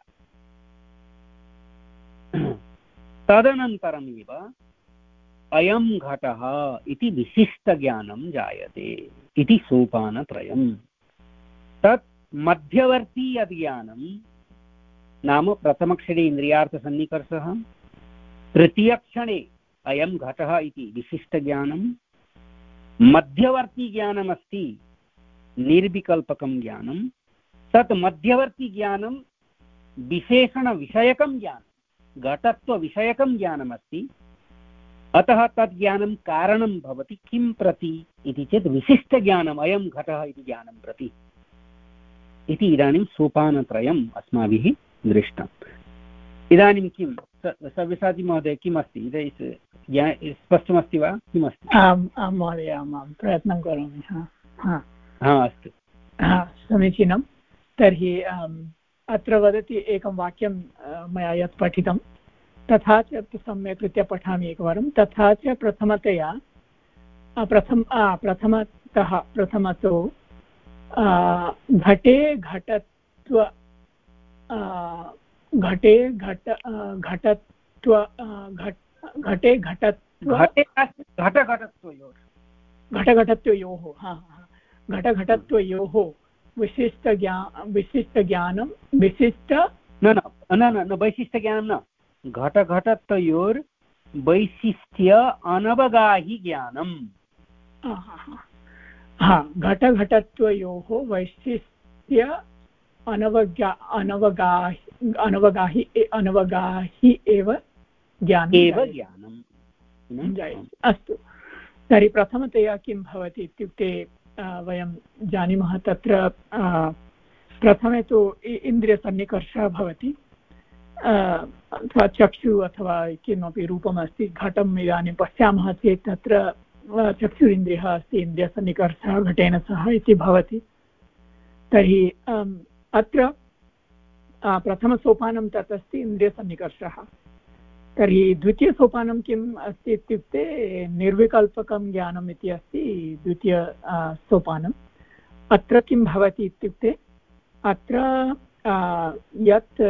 तदनन्तरमेव अयं घटः इति विशिष्टज्ञानं जायते इति सोपानत्रयम्। तत् मध्यवर्ती यद् ज्ञानं नाम प्रथमक्षणे इन्द्रियार्थसन्निकर्षः, तृतीयक्षणे अयं घटः इति विशिष्टज्ञानं, मध्यवर्ती ज्ञानमस्ति निर्विकल्पकं ज्ञानं। तत् मध्यवर्ती ज्ञानं विशेषणविषयकं ज्ञानं, घटत्वविषयकं ज्ञानमस्ति। अतः तद् ज्ञानं कारणं भवति किं प्रति इति चेत् विशिष्टज्ञानम्, अयं घटः इति ज्ञानं प्रति इति। इदानीं सोपानत्रयम् अस्माभिः दृष्टम्। इदानीं किं सव्यसाची महोदय किम् अस्ति, स्पष्टमस्ति वा, किमस्ति? आम् आं महोदय, आम् आं प्रयत्नं करोमि। हा हा अस्तु, समीचीनं। तर्हि अत्र वदति एकं वाक्यं मया यत् पठितं तथा च सम्यक् रीत्या पठामि एकवारं। तथा च प्रथमतया प्रथम प्रथमतः प्रथमतो घटे घटत्व घटे घट घटत्व घटे घटत्व घटघटत्वयोः घटघटत्वयोः हा घटघटत्वयोः विशिष्टज्ञा विशिष्टज्ञानं विशिष्ट न न न वैशिष्ट्यज्ञानं न, घटघटत्वयोर् वैशिष्ट्य अनवगाहि ज्ञानम्। हा, घटघटत्वयोः वैशिष्ट्य अनवगा अनवगाहि अनवगाहि अनवगाहि एव ज्ञानम् एव ज्ञानम् जायते। अस्तु, तर्हि प्रथमतया किं भवति इत्युक्ते वयं जानीमः तत्र प्रथमे तु इन्द्रियसन्निकर्षः भवति, अथवा चक्षुः अथवा किमपि रूपमस्ति, घटम् इदानीं पश्यामः चेत् तत्र चक्षुरिन्द्रियः अस्ति, इन्द्रियसन्निकर्षः घटेन सह इति भवति। तर्हि अत्र प्रथमसोपानं तत् अस्ति इन्द्रियसन्निकर्षः। तर्हि द्वितीयसोपानं किम् अस्ति इत्युक्ते निर्विकल्पकं ज्ञानम् इति अस्ति द्वितीय सोपानम्। अत्र किं भवति इत्युक्ते अत्र यत्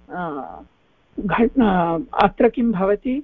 अत्र किं भवति,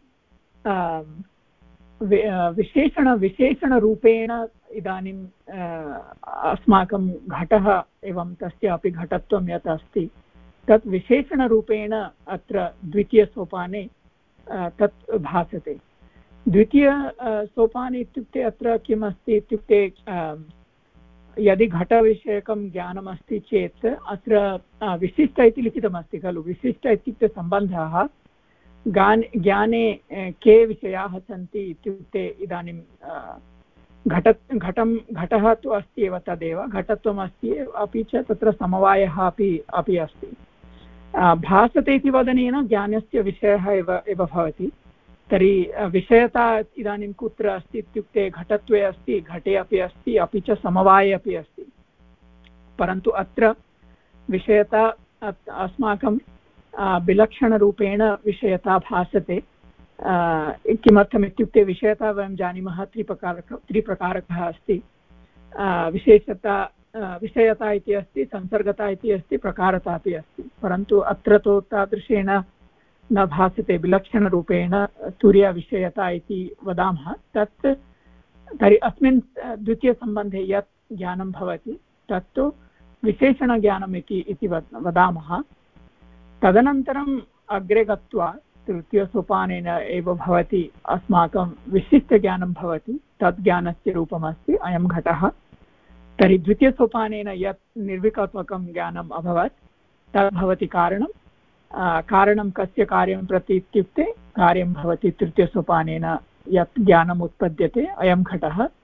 विशेषण विशेषणरूपेण इदानीम् अस्माकं घटः एवं तस्य अपि घटत्वं यत् अस्ति तत् विशेषणरूपेण अत्र द्वितीयसोपाने तत् भासते। द्वितीय सोपाने इत्युक्ते अत्र किम् अस्ति इत्युक्ते यदि घटविषयकं ज्ञानमस्ति चेत् अत्र विशिष्ट इति लिखितमस्ति खलु। विशिष्ट इत्युक्ते सम्बन्धः ज्ञाने ज्ञाने के विषयाः सन्ति इत्युक्ते इदानीं घट घटं घटः तु अस्ति एव, तदेव घटत्वम् अस्ति, अपि च तत्र समवायः अपि अपि अस्ति। भासते इति वदनेन ज्ञानस्य विषयः एव एव भवति। तर्हि विषयता इदानीं कुत्र अस्ति इत्युक्ते घटत्वे अस्ति, घटे अपि अस्ति, अपि च समवाये अपि अस्ति। परन्तु अत्र विषयता अस्माकं विलक्षणरूपेण विषयता भासते। किमर्थम् इत्युक्ते विषयता वयं जानीमः त्रिप्रकारक त्रिप्रकारकः अस्ति। विशेषता विषयता इति अस्ति, संसर्गता इति अस्ति, प्रकारता अपि अस्ति। परन्तु अत्र तु तादृशेन न भासते, विलक्षणरूपेण तुर्यविषयता इति वदामः। तत् तर्हि अस्मिन् द्वितीयसम्बन्धे यत् ज्ञानं भवति तत्तु विशेषणज्ञानम् इति इति वदामः। तदनन्तरम् अग्रे गत्वा तृतीयसोपानेन एव भवति अस्माकं विशिष्टज्ञानं भवति, तद् ज्ञानस्य रूपमस्ति अयं घटः। तर्हि द्वितीयसोपानेन यत् निर्विकल्पकं ज्ञानम् अभवत् तद् भवति कारणं। कारणं कस्य कार्यं प्रति इत्युक्ते कार्यं भवति तृतीयसोपानेन यत् ज्ञानम् उत्पद्यते अयं घटः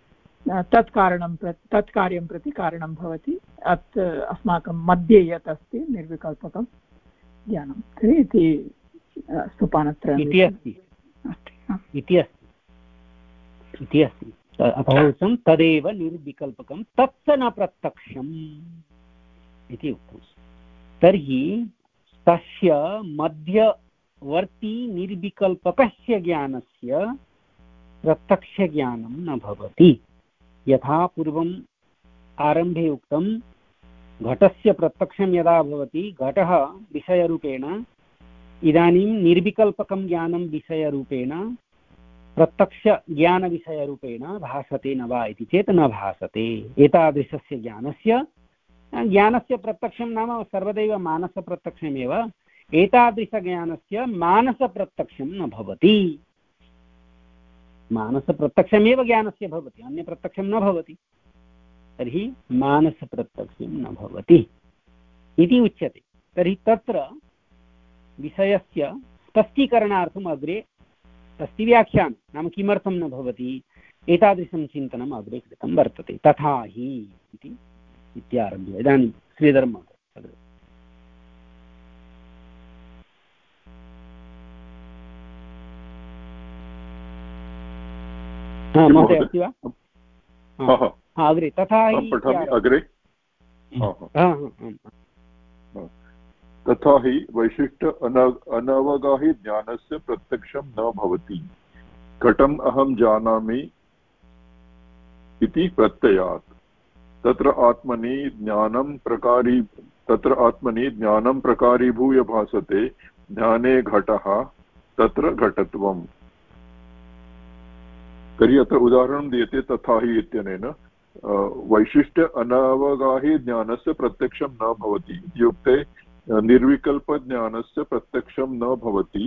तत् कारणं प्र तत् कार्यं प्रति कारणं भवति अत् अस्माकं मध्ये यत् अस्ति निर्विकल्पकं ज्ञानं तर्हि इति सोपानत्रयम् इति अस्ति इति अस्ति इति अस्ति अतः उक्तं तदेव निर्विकल्पकं तत्स न प्रत्यक्षम् इति उक्तं। तर्हि तस्य मध्यवर्ती निर्विकल्पकस्य ज्ञानस्य प्रत्यक्षज्ञानं न भवति। यथा पूर्वम् आरम्भे उक्तं घटस्य प्रत्यक्षं यदा भवति घटः विषयरूपेण, इदानीं निर्विकल्पकं ज्ञानं विषयरूपेण प्रत्यक्षज्ञानविषयरूपेण भासते न वा इति चेत् न भासते। एतादृशस्य ज्ञानस्य ज्ञानस्य प्रत्यक्षं नाम सर्वदैव मानसप्रत्यक्षमेव, एतादृशज्ञानस्य मानसप्रत्यक्षं न भवति। मानसप्रत्यक्षमेव ज्ञानस्य भवति, अन्यप्रत्यक्षं न भवति। तर्हि मानसप्रत्यक्षं न भवति इति उच्यते। तर्हि तत्र विषयस्य स्पष्टीकरणार्थम् अग्रे अस्ति व्याख्यानं, नाम किमर्थं न भवति एतादृशं चिन्तनम् अग्रे कृतं वर्तते। तथा हि इति इत्यारभ्य इदानीं श्रीधरं महोदय अग्रे। हा महोदय अस्ति वा? हा अग्रे तथा हि अग्रे तथा हि वैशिष्ट्य अनवगाहि ज्ञानस्य प्रत्यक्षं न भवति। घटम् अहं जानामि इति प्रत्ययात् तत्र आत्मनि ज्ञानं प्रकारी तत्र आत्मनि ज्ञानं प्रकारीभूय भासते। ज्ञाने घटः तत्र घटत्वम्। तर्हि अत्र उदाहरणं दीयते तथा हि इत्यनेन वैशिष्ट्य अनवगाहि ज्ञानस्य प्रत्यक्षं न भवति इत्युक्ते निर्विकल्पज्ञानस्य प्रत्यक्षं न भवति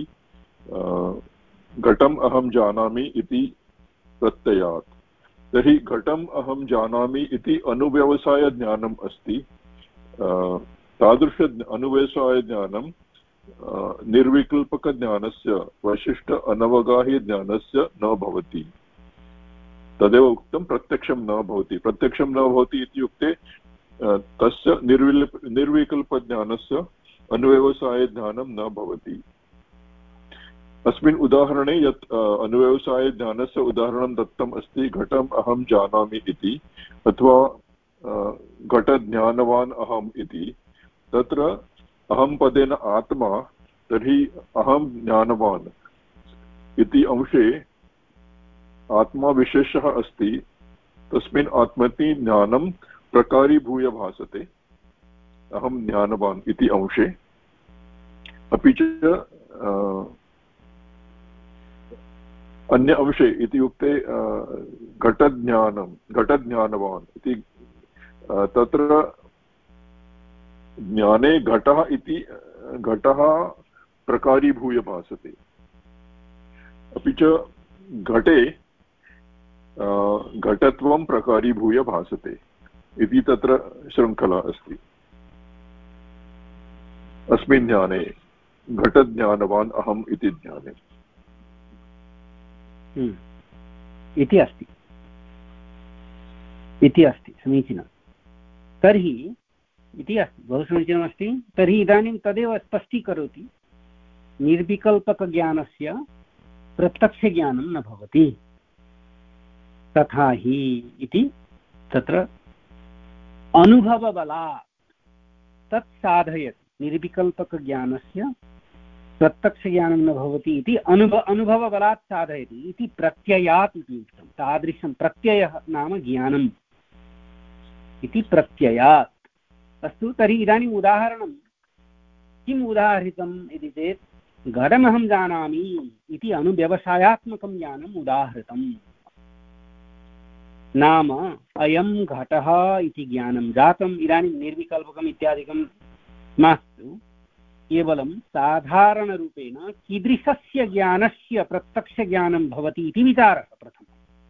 घटम् अहं जानामि इति प्रत्ययात्। तर्हि घटम् अहं जानामि इति अनुव्यवसायज्ञानम् अस्ति। तादृश अनुव्यवसायज्ञानं निर्विकल्पकज्ञानस्य वैशिष्ट्य अनवगाहि ज्ञानस्य न भवति। तदेव उक्तं प्रत्यक्षं न भवति। प्रत्यक्षं न भवति इत्युक्ते तस्य निर्विल निर्विकल्पज्ञानस्य अनुव्यवसायज्ञानं न भवति। अस्मिन् उदाहरणे यत् अनुव्यवसायज्ञानस्य उदाहरणं दत्तम् अस्ति घटम् अहं जानामि इति अथवा घटज्ञानवान् अहम् इति, तत्र अहं पदेन आत्मा, तर्हि अहं ज्ञानवान् इति अंशे आत्मा विशेषः अस्ति। तस्मिन् आत्मनि ज्ञानं प्रकारीभूय भासते अहं ज्ञानवान् इति अंशे। अपि च अन्य अंशे इत्युक्ते घटज्ञानं घटज्ञानवान् इति तत्र ज्ञाने घटः इति घटः प्रकारीभूय भासते। अपि च घटे घटत्वं प्रकारीभूय भासते इति तत्र शृङ्खला अस्ति। अस्मिन् ज्ञाने घटज्ञानवान् अहम् इति ज्ञाने इति अस्ति इति अस्ति समीचीनं। तर्हि इति अस्ति बहु समीचीनमस्ति। तर्हि इदानीं तदेव स्पष्टीकरोति निर्विकल्पकज्ञानस्य प्रत्यक्षज्ञानं न भवति। तथा हि इति तत्र अनुभवबलात् तत् साधयति। निर्विकल्पकज्ञानस्य प्रत्यक्षज्ञानं न भवति इति अनुभव अनुभवबलात् साधयति इति प्रत्ययात् इति उक्तं। तादृशं प्रत्ययः नाम ज्ञानम् इति प्रत्ययात्। अस्तु, तर्हि इदानीम् उदाहरणं किम् उदाहरितम् इति चेत् घटमहं जानामि इति अनुभवसायात्मकं ज्ञानम् उदाहृतम्। नाम अयं घटः इति ज्ञानं जातम्। इदानीं निर्विकल्पकम् इत्यादिकं मास्तु, केवलं साधारणरूपेण कीदृशस्य ज्ञानस्य प्रत्यक्षज्ञानं भवति इति विचारः प्रथमः।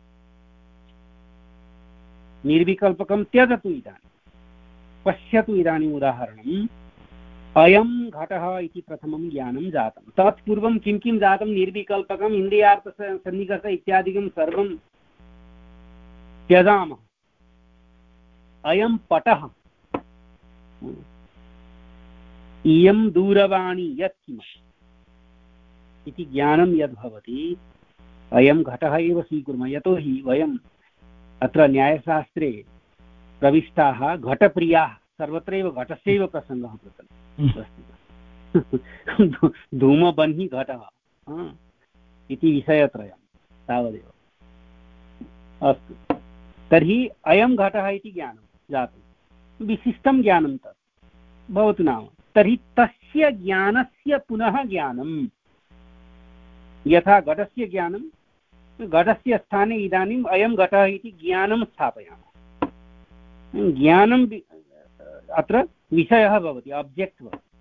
निर्विकल्पकं त्यजतु, इदानीं पश्यतु। इदानीम् उदाहरणम् अयं घटः इति प्रथमं ज्ञानं जातं। तत्पूर्वं किं किं जातं? निर्विकल्पकम्, इन्द्रियार्थसन्निकर्ष इत्यादिकं सर्वं त्यजामः। अयं पटः, इयं दूरवाणी यत् किमस्ति इति ज्ञानं यद् भवति, अयं घटः एव स्वीकुर्मः। यतोहि वयम् अत्र न्यायशास्त्रे प्रविष्टाः घटप्रियाः, सर्वत्रैव घटस्यैव प्रसङ्गः कृतः अस्ति। धूमबह्नि घटः इति विषयत्रयं तावदेव। अस्तु, तर्हि अयं घटः इति ज्ञानं जातं, विशिष्टं ज्ञानं तत् भवतु नाम। तर्हि तस्य ज्ञानस्य पुनः ज्ञानं, यथा घटस्य ज्ञानं, घटस्य स्थाने इदानीम् अयं घटः इति ज्ञानं स्थापयामः। ज्ञानं अत्र विषयः भवति, ऑब्जेक्ट् भवति।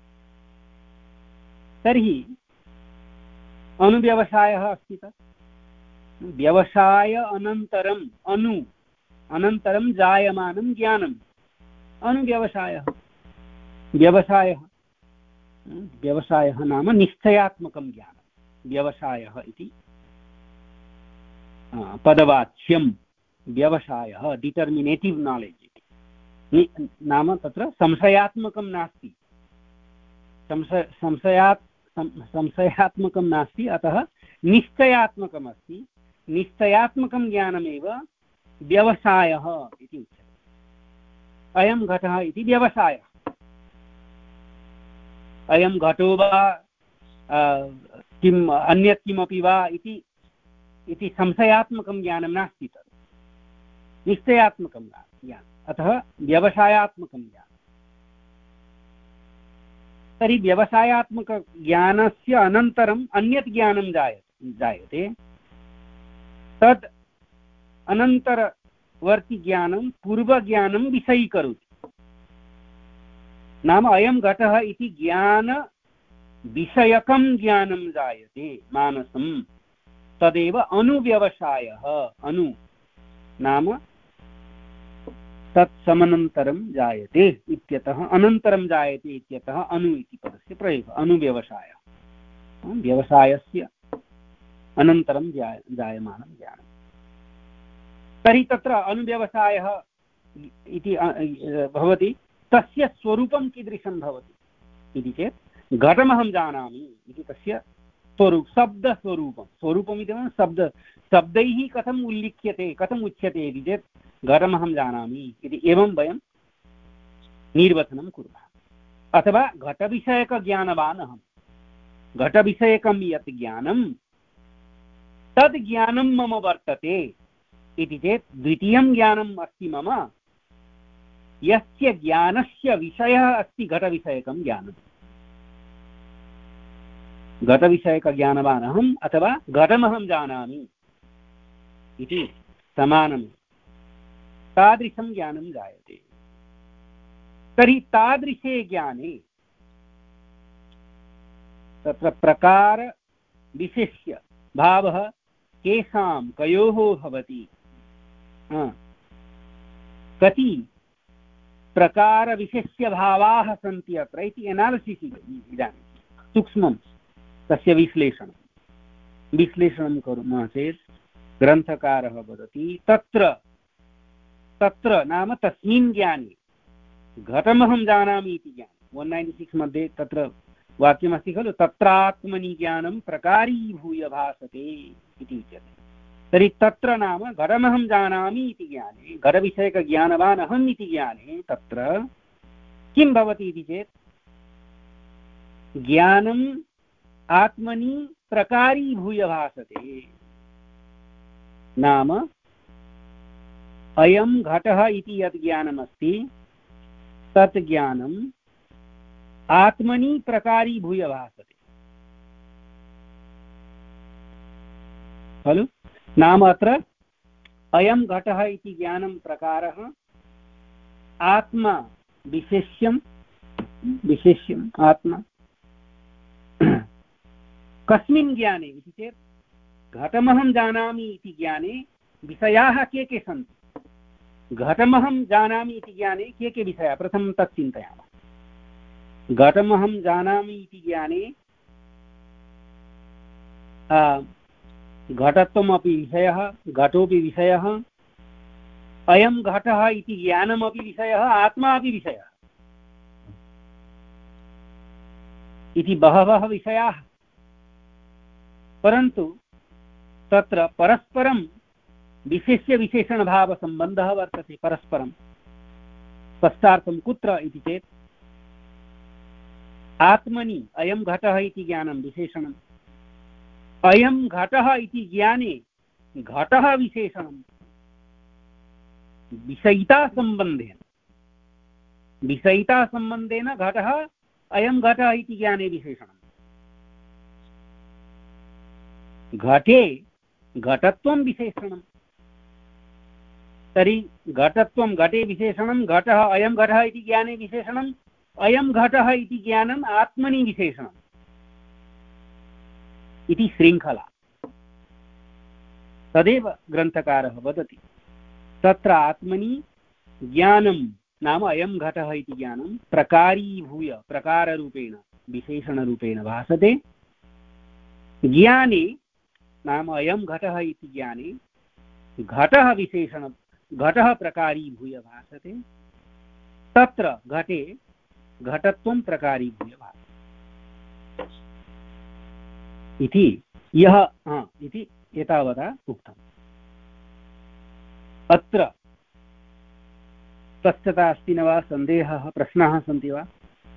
तर्हि अनुव्यवसायः अस्ति तत्। व्यवसाय अनन्तरम् अनु अनन्तरं जायमानं ज्ञानम् अनुव्यवसायः। व्यवसायः व्यवसायः नाम निश्चयात्मकं ज्ञानं। व्यवसायः इति पदवाच्यं। व्यवसायः डिटर्मिनेटिव् नालेज् इति नाम तत्र संशयात्मकं नास्ति, संशयात् संशयात्मकं नास्ति, अतः निश्चयात्मकम् अस्ति। निश्चयात्मकं ज्ञानमेव व्यवसायः इति उच्यते। अयं घटः इति व्यवसायः। अयं घटो वा किम् अन्यत् किमपि वा इति इति संशयात्मकं ज्ञानं नास्ति, तत् निश्चयात्मकं ज्ञानम्, अतः व्यवसायात्मकं ज्ञानं। तर्हि व्यवसायात्मकज्ञानस्य अनन्तरम् अन्यत् ज्ञानं जायते जायते तद् अनन्तरवर्ति ज्ञानं पूर्वज्ञानं विषयीकरोति। नाम अयं घटः इति ज्ञान विषयकं ज्ञानं जायते मानसं, तदेव अनुव्यवसायः। अनु नाम तत् समनन्तरं जायते इत्यतः, अनन्तरं जायते इत्यतः अनु इति पदस्य प्रयोगः। अनुव्यवसायः, व्यवसायस्य अनन्तरं जाय जायमानं ज्ञानं। तर्हि तत्र अनुव्यवसायः इति भवति, तस्य स्वरूपं कीदृशं भवति इति चेत् घटमहं जानामि इति तस्य स्वरूप शब्दस्वरूपं। स्वरूपमिति नाम शब्द शब्दैः कथम् उल्लिख्यते, कथम् उच्यते इति चेत् घटमहं जानामि इति एवं वयं निर्वचनं कुर्मः। अथवा घटविषयकज्ञानवान् अहं, घटविषयकं यत् ज्ञानं तद् ज्ञानं मम वर्तते इति चेत् द्वितीयं ज्ञानम् अस्ति मम, यस्य ज्ञानस्य विषयः अस्ति घटविषयकं ज्ञानं। घटविषयकज्ञानवान् अहम् अथवा घटमहं जानामि इति समानं, तादृशं ज्ञानं जायते। तर्हि तादृशे ज्ञाने तत्र प्रकार विशिष्य भावः केषां कयोः भवति, कति प्रकारविशिष्य भावाः सन्ति अत्र इति एनालिसिस् इदानीं सूक्ष्मं तस्य विश्लेषणं विश्लेषणं कुर्मः चेत् ग्रन्थकारः वदति तत्र तत्र नाम तस्मिन् ज्ञाने घटमहं जानामि इति ज्ञानं वन् नैन्टि सिक्स् मध्ये तत्र वाक्यमस्ति खलु, तत्रात्मनि ज्ञानं प्रकारीभूय भासते इति उच्यते। तर्हि तत्र नाम घटमहं जानामि इति ज्ञाने, घटविषयकज्ञानवान् अहम् इति ज्ञाने तत्र किं भवति इति चेत् ज्ञानम् आत्मनि प्रकारीभूय भासते। नाम अयं घटः इति यत् ज्ञानमस्ति तत् ज्ञानम् आत्मनि प्रकारीभूय भासते खलु। नाम अत्र अयं घटः इति ज्ञानं प्रकारः आत्मा विशेष्यं विशेष्यम् आत्मा कस्मिन् ज्ञाने इति चेत् घटमहं जानामि इति ज्ञाने विषयाः के के सन्ति। घटमहं जानामि इति ज्ञाने के के विषयाः, प्रथमं तत् चिन्तयामः। घटमहं जानामि इति ज्ञाने घटत्वमपि विषयः, घटोपि विषयः, अयं घटः इति ज्ञानमपि विषयः आत्मा अपि विषयः इति बहवः विषयाः, परन्तु तत्र परस्परं विशिष्य विशेषणभावसम्बन्धः वर्तते परस्परं। तस्यार्थं कुत्र इति चेत् आत्मनि अयं घटः इति ज्ञानं विशेषणम्, अयं घटः इति ज्ञाने घटः विशेषणं विषयितासम्बन्धेन विषयितासम्बन्धेन घटः अयं घटः इति ज्ञाने विशेषणम्। घटे घटत्वं विशेषणं, तर्हि घटत्वं घटे विशेषणं, घटः अयं घटः इति ज्ञाने विशेषणम्, अयं घटः इति ज्ञानम् आत्मनि विशेषणम् इति श्रृङ्खला। तदेव ग्रन्थकारः वदति, तत्र आत्मनि ज्ञानं नाम अयं घटः इति ज्ञानं प्रकारीभूय प्रकाररूपेण विशेषणरूपेण भासते, ज्ञाने नाम अयं घटः इति ज्ञाने घटः विशेषण घटः प्रकारीभूय भासते, तत्र घटे घटत्वं प्रकारीभूय भासते इति यः हा इति एतावता उक्तम्। अत्र स्पष्टता अस्ति न वा? सन्देहः, प्रश्नाः सन्ति वा?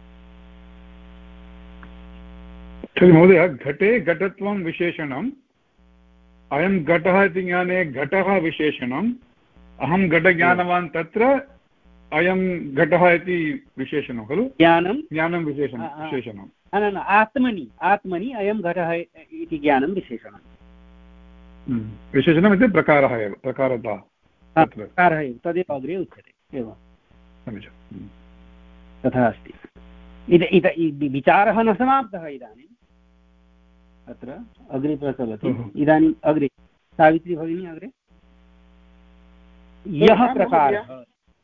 महोदय, घटे घटत्वं विशेषणम्, अयं घटः इति ज्ञाने घटः विशेषणम्, अहं घटज्ञानवान् तत्र अयं घटः इति विशेषणं खलु? ज्ञानं ज्ञानं विशेषणं विशेषणं न न आत्मनि आत्मनि अयं घटः इति ज्ञानं विशेषणं विशेषणम् इति प्रकारः एव, प्रकारतः प्रकारः एव, तदेव अग्रे उच्यते एवं। समीचीनं, तथा अस्ति। इद इद विचारः न समाप्तः इदानीम्, अत्र अग्रे प्रचलति। इदानीम् अग्रे सावित्री भगिनी अग्रे यः प्रकारः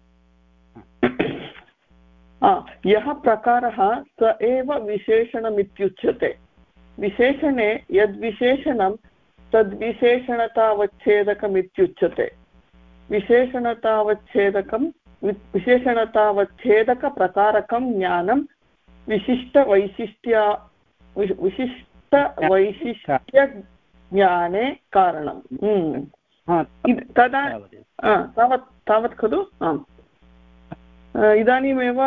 यः प्रकारः स एव विशेषणमित्युच्यते। विशेषणे यद्विशेषणं तद्विशेषणतावच्छेदकमित्युच्यते। विशेषणतावच्छेदकं विशेषणतावच्छेदकप्रकारकं ज्ञानं विशिष्टवैशिष्ट्या विशिष्टवैशिष्ट्यज्ञाने कारणम्। तदा तावत् तावत् खलु? आम्, इदानीमेव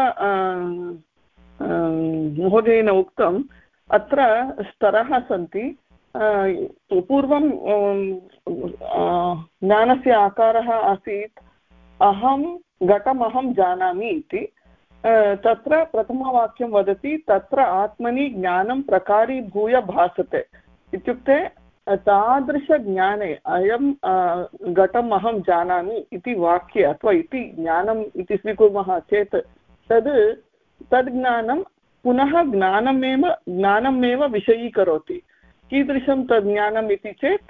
महोदयेन उक्तम्, अत्र स्तरः सन्ति। पूर्वं ज्ञानस्य आकारः आसीत् अहं घटमहं जानामि इति। तत्र प्रथमवाक्यं वदति तत्र आत्मनि ज्ञानं प्रकारीभूय भासते इत्युक्ते तादृशज्ञाने अयं घटम् अहं जानामि इति वाक्ये अथवा इति ज्ञानम् इति स्वीकुर्मः चेत् तद् तद् ज्ञानं पुनः ज्ञानमेव ज्ञानमेव विषयीकरोति। कीदृशं तद् ज्ञानम् इति चेत्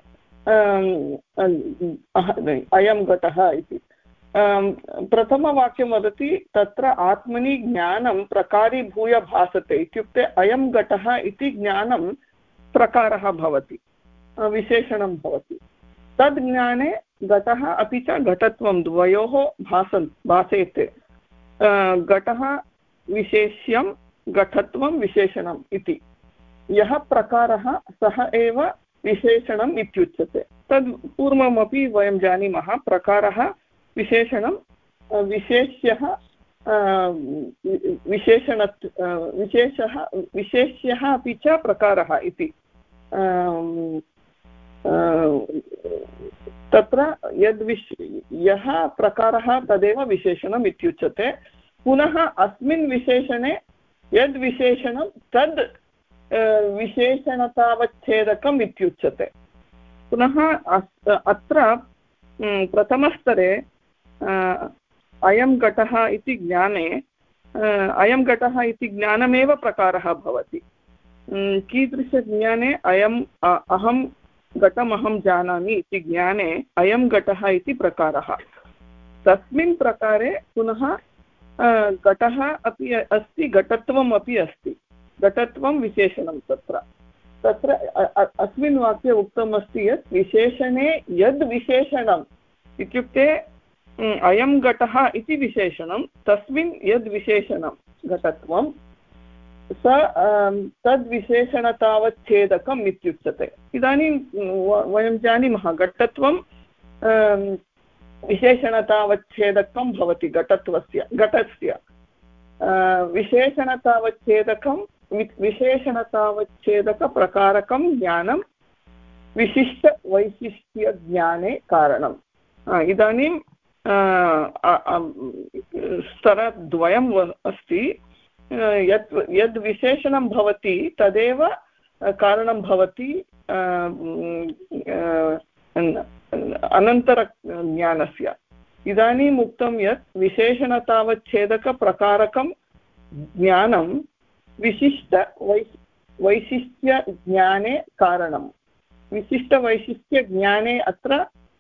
अयं घटः इति। प्रथमवाक्यं वदति तत्र आत्मनि ज्ञानं प्रकारीभूय भासते इत्युक्ते अयं घटः इति ज्ञानं प्रकारः भवति, विशेषणं भवति। तद् ज्ञाने घटः अपि च घटत्वं द्वयोः भासन् भासेते। घटः विशेष्यं घटत्वं विशेषणम् इति। यः प्रकारः सः एव विशेषणम् इत्युच्यते। तद् पूर्वमपि वयं जानीमः, प्रकारः विशेषणं विशेष्यः विशेषण विशेषः विशेष्यः अपि च प्रकारः इति। तत्र यद्विश् यः प्रकारः तदेव विशेषणम् इत्युच्यते। पुनः अस्मिन् विशेषणे यद्विशेषणं तद् विशेषणतावच्छेदकम् इत्युच्यते। पुनः अत्र प्रथमस्तरे अयं घटः इति ज्ञाने अयं घटः इति ज्ञानमेव प्रकारः भवति। कीदृशज्ञाने अयम् अहं घटमहं जानामि इति ज्ञाने अयं घटः इति प्रकारः। तस्मिन् प्रकारे पुनः घटः अपि अस्ति, घटत्वम् अपि अस्ति। घटत्वं विशेषणं तत्र तत्र अस्मिन् वाक्ये उक्तम् अस्ति यत् विशेषणे यद् विशेषणम् इत्युक्ते अयं घटः इति विशेषणं तस्मिन् यद् विशेषणं घटत्वं स तद्विशेषणतावच्छेदकम् इत्युच्यते। इदानीं वयं जानीमः घटत्वं विशेषणतावच्छेदकं भवति घटत्वस्य घटस्य विशेषणतावच्छेदकं विशेषणतावच्छेदकप्रकारकं ज्ञानं विशिष्टवैशिष्ट्यज्ञाने कारणम्। इदानीं स्तरद्वयम् अस्ति। यत् यद् विशेषणं भवति तदेव कारणं भवति अनन्तरज्ञानस्य। इदानीम् उक्तं यत् विशेषणतावच्छेदकप्रकारकं ज्ञानं विशिष्टवै वैशिष्ट्यज्ञाने कारणं। विशिष्टवैशिष्ट्यज्ञाने अत्र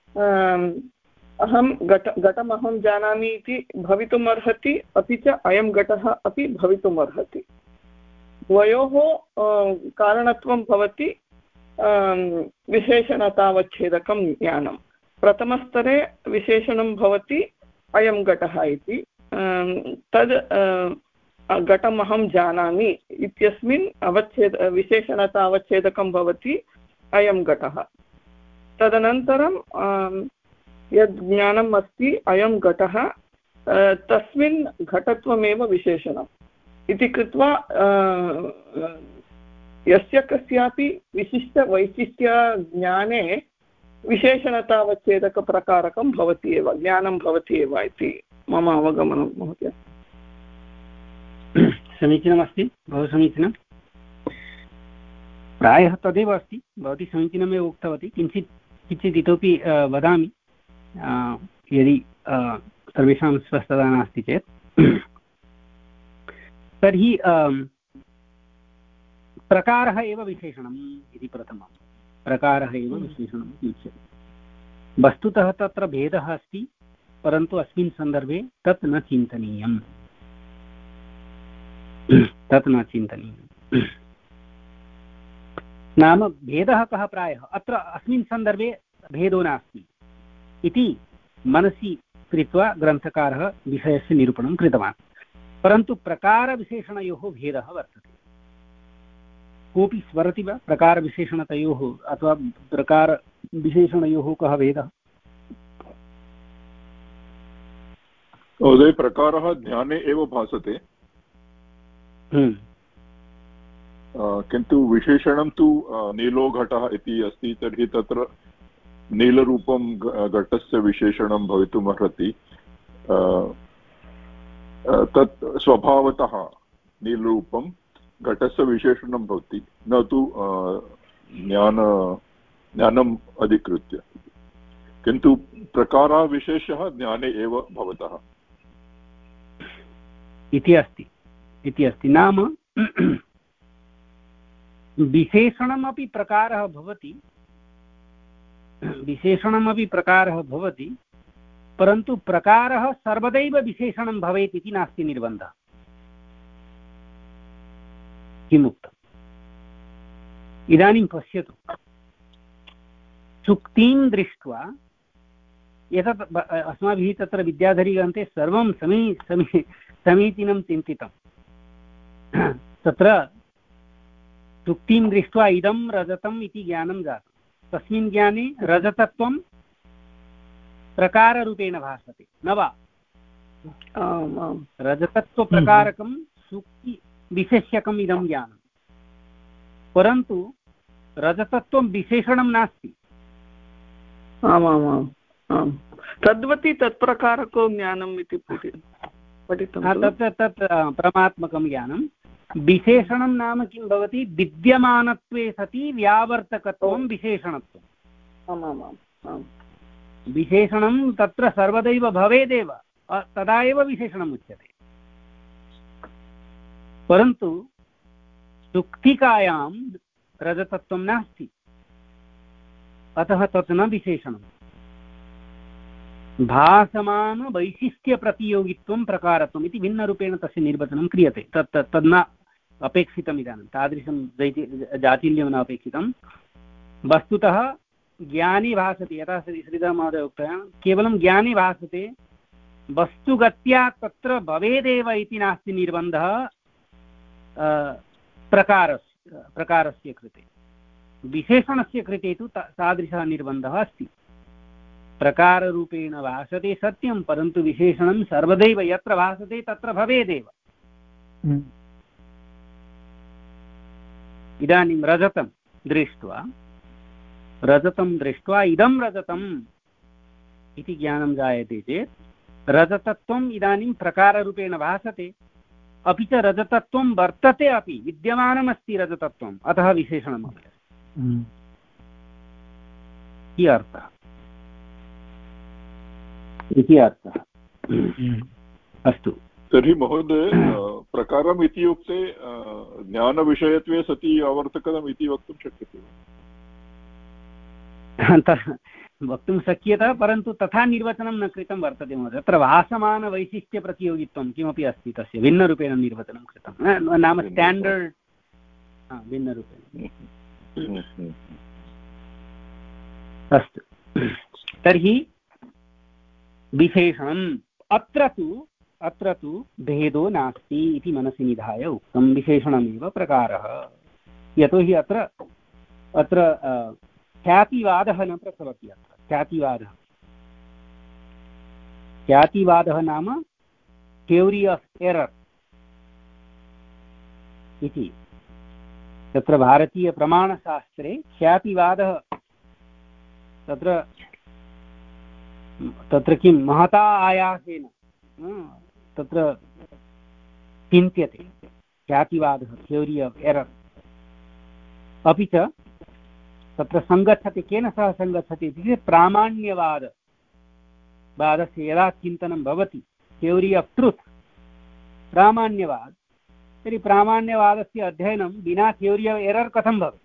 अहं घट घटमहं जानामि इति भवितुम् अर्हति, अपि च अयं घटः अपि भवितुम् अर्हति। द्वयोः कारणत्वं भवति विशेषणतावच्छेदकं ज्ञानं। प्रथमस्तरे विशेषणं भवति अयं घटः इति, तद् घटमहं जानामि इत्यस्मिन् अवच्छेद विशेषणतावच्छेदकं भवति अयं घटः। तदनन्तरं यद् ज्ञानम् अस्ति अयं घटः तस्मिन् घटत्वमेव विशेषणम् इति कृत्वा यस्य कस्यापि विशिष्टवैशिष्ट्यज्ञाने विशेषणतावच्छेदकप्रकारकं भवति एव, ज्ञानं भवति एव इति मम अवगमनं महोदय। समीचीनमस्ति, बहु समीचीनं। प्रायः तदेव अस्ति, भवती समीचीनमेव उक्तवती। किञ्चित् किञ्चित् इतोपि वदामि, यदि सर्वेषां स्वस्थता नास्ति चेत्। तर्हि प्रकारः एव विशेषणम् इति प्रथमं। प्रकारः एव विशेषणम् उच्यते। वस्तुतः तत्र भेदः अस्ति, परन्तु अस्मिन् सन्दर्भे तत् न चिन्तनीयम्, तत् न चिन्तनीयम्। नाम भेदः कः प्रायः अत्र अस्मिन् सन्दर्भे भेदो नास्ति इति मनसि कृत्वा ग्रन्थकारः विषयस्य निरूपणं कृतवान्। परन्तु प्रकारविशेषणयोः भेदः वर्तते। कोऽपि स्मरति वा प्रकारविशेषणतयोः अथवा प्रकारविशेषणयोः कः भेदः? महोदय, प्रकारः ज्ञाने एव भासते, किन्तु विशेषणं तु नीलो घटः इति अस्ति। तर्हि तत्र नीलरूपं घटस्य विशेषणं भवितुम् अर्हति। तत् स्वभावतः नीलरूपं घटस्य विशेषणं भवति, न तु ज्ञान ज्ञानम् अधिकृत्य। किन्तु प्रकारविशेषः ज्ञाने एव भवतः इति अस्ति इति अस्ति नाम विशेषणमपि प्रकारः भवति, विशेषणमपि प्रकारः भवति, परन्तु प्रकारः सर्वदैव विशेषणं भवेत् इति नास्ति निर्बन्धः। किमुक्तम्? इदानीं पश्यतु, चुक्तिं दृष्ट्वा एतत् अस्माभिः तत्र विद्याधरीग्रन्थे सर्वं समी समी समीचीनं चिन्तितं। तत्र चुक्तिं दृष्ट्वा इदं रजतम् इति ज्ञानं जातं। तस्मिन् ज्ञाने रजतत्वं प्रकाररूपेण भासते, न वा? रजतत्वप्रकारकं चुक्ति विशेष्यकम् इदं ज्ञानं, परन्तु रजतत्वं विशेषणं नास्ति। आमामाम् आम्, तद्वति तत्प्रकारको ज्ञानम् इति पठितं। तत् तत् परमात्मकं ज्ञानं। विशेषणं नाम किं भवति? विद्यमानत्वे सति व्यावर्तकत्वं विशेषणत्वम्। आमामाम्, विशेषणं तत्र सर्वदैव भवेदेव, तदा एव विशेषणम् उच्यते। परन्तु सुक्तिकायां रजतत्वं नास्ति, अतः तत् न विशेषणम्। भासमानवैशिष्ट्यप्रतियोगित्वं प्रकारत्वम् इति भिन्नरूपेण तस्य निर्वचनं क्रियते। तत् तद् न अपेक्षितम्। इदानीं तादृशं जातील्यं न अपेक्षितं। वस्तुतः ज्ञाने भासते, यथा श्रीधरमहोदय उक्तवान्, केवलं ज्ञाने भासते, वस्तुगत्या तत्र भवेदेव इति नास्ति निर्बन्धः प्रकारस्य प्रकारस्य कृते। विशेषणस्य कृते तु तादृशः निर्बन्धः अस्ति। प्रकाररूपेण भासते सत्यं, परन्तु विशेषणं सर्वदैव यत्र भासते तत्र भवेदेव। इदानीं रजतं दृष्ट्वा रजतं दृष्ट्वा इदं रजतम् इति ज्ञानं जायते चेत् रजतत्वम् इदानीं प्रकाररूपेण भासते, अपि च रजतत्वं वर्तते अपि, विद्यमानमस्ति रजतत्वम्, अतः विशेषणमपि अस्ति इति अर्थः इति अर्थः। अस्तु तर्हि महोदय प्रकारम् इत्युक्ते ज्ञानविषयत्वे सति आवर्तकम् इति वक्तुं शक्यते वा? वक्तुं शक्यते, परन्तु तथा निर्वचनं न कृतं वर्तते महोदय। तत्र भासमानवैशिष्ट्यप्रतियोगित्वं किमपि अस्ति, तस्य भिन्नरूपेण निर्वचनं कृतं, नाम स्टाण्डर्ड् भिन्नरूपेण। अस्तु, तर्हि विशेषणम् अत्र तु अत्र तु भेदो नास्ति इति मनसि निधाय उक्तं। विशेषणमेव प्रकारः, यतोहि अत्र अत्र ख्यातिवादः न प्रचलति। अत्र ख्यातिवादः ख्यातिवादः नाम थ्योरी आफ् एरर् इति। तत्र भारतीयप्रमाणशास्त्रे ख्यातिवादः तत्र तत्र किं महता आयासेन तत्र चिन्त्यते ख्यातिवादः, थ्योरी आफ् एरर्। अपि च तत्र सङ्गच्छति, केन सह सङ्गच्छति इति प्रामाण्यवाद वादस्य यदा चिन्तनं भवति, थ्योरी आफ् ट्रुत् प्रामाण्यवाद, तर्हि प्रामाण्यवादस्य अध्ययनं विना थ्योरी आफ् एरर् कथं भवति?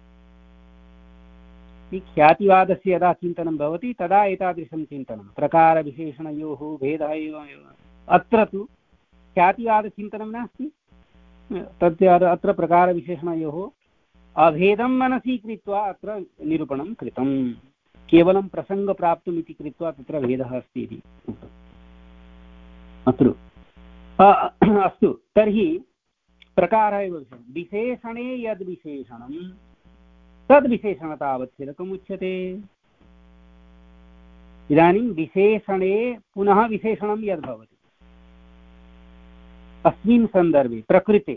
ख्यातिवादस्य यदा चिन्तनं भवति तदा एतादृशं चिन्तनं प्रकारविशेषणयोः भेदः एव। अत्र तु ख्यातिवादचिन्तनं नास्ति, तत् अत्र प्रकारविशेषणयोः अभेदं मनसि कृत्वा अत्र निरूपणं कृतं। केवलं प्रसङ्गप्राप्तुम् इति कृत्वा तत्र भेदः अस्ति इति अत्र। अस्तु, तर्हि प्रकारः एव विशेषणे यद्विशेषणं तद्विशेषणतावच्छेदकम् उच्यते। इदानीं विशेषणे पुनः विशेषणं यद्भवति अस्मिन् सन्दर्भे प्रकृते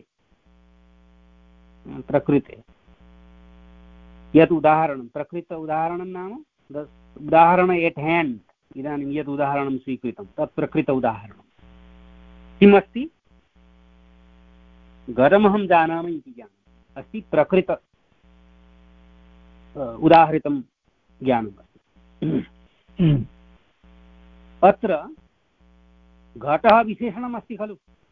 प्रकृते यत् उदाहरणं, प्रकृत उदाहरणं नाम उदाहरण एट् हेण्ड्, इदानीं यद् उदाहरणं स्वीकृतं तत् प्रकृत उदाहरणं किमस्ति? घटमहं जानामि इति ज्ञानम् अस्ति, प्रकृत उदाहरितं ज्ञानम् अस्ति। अत्र घटः विशेषणम् अस्ति खलु,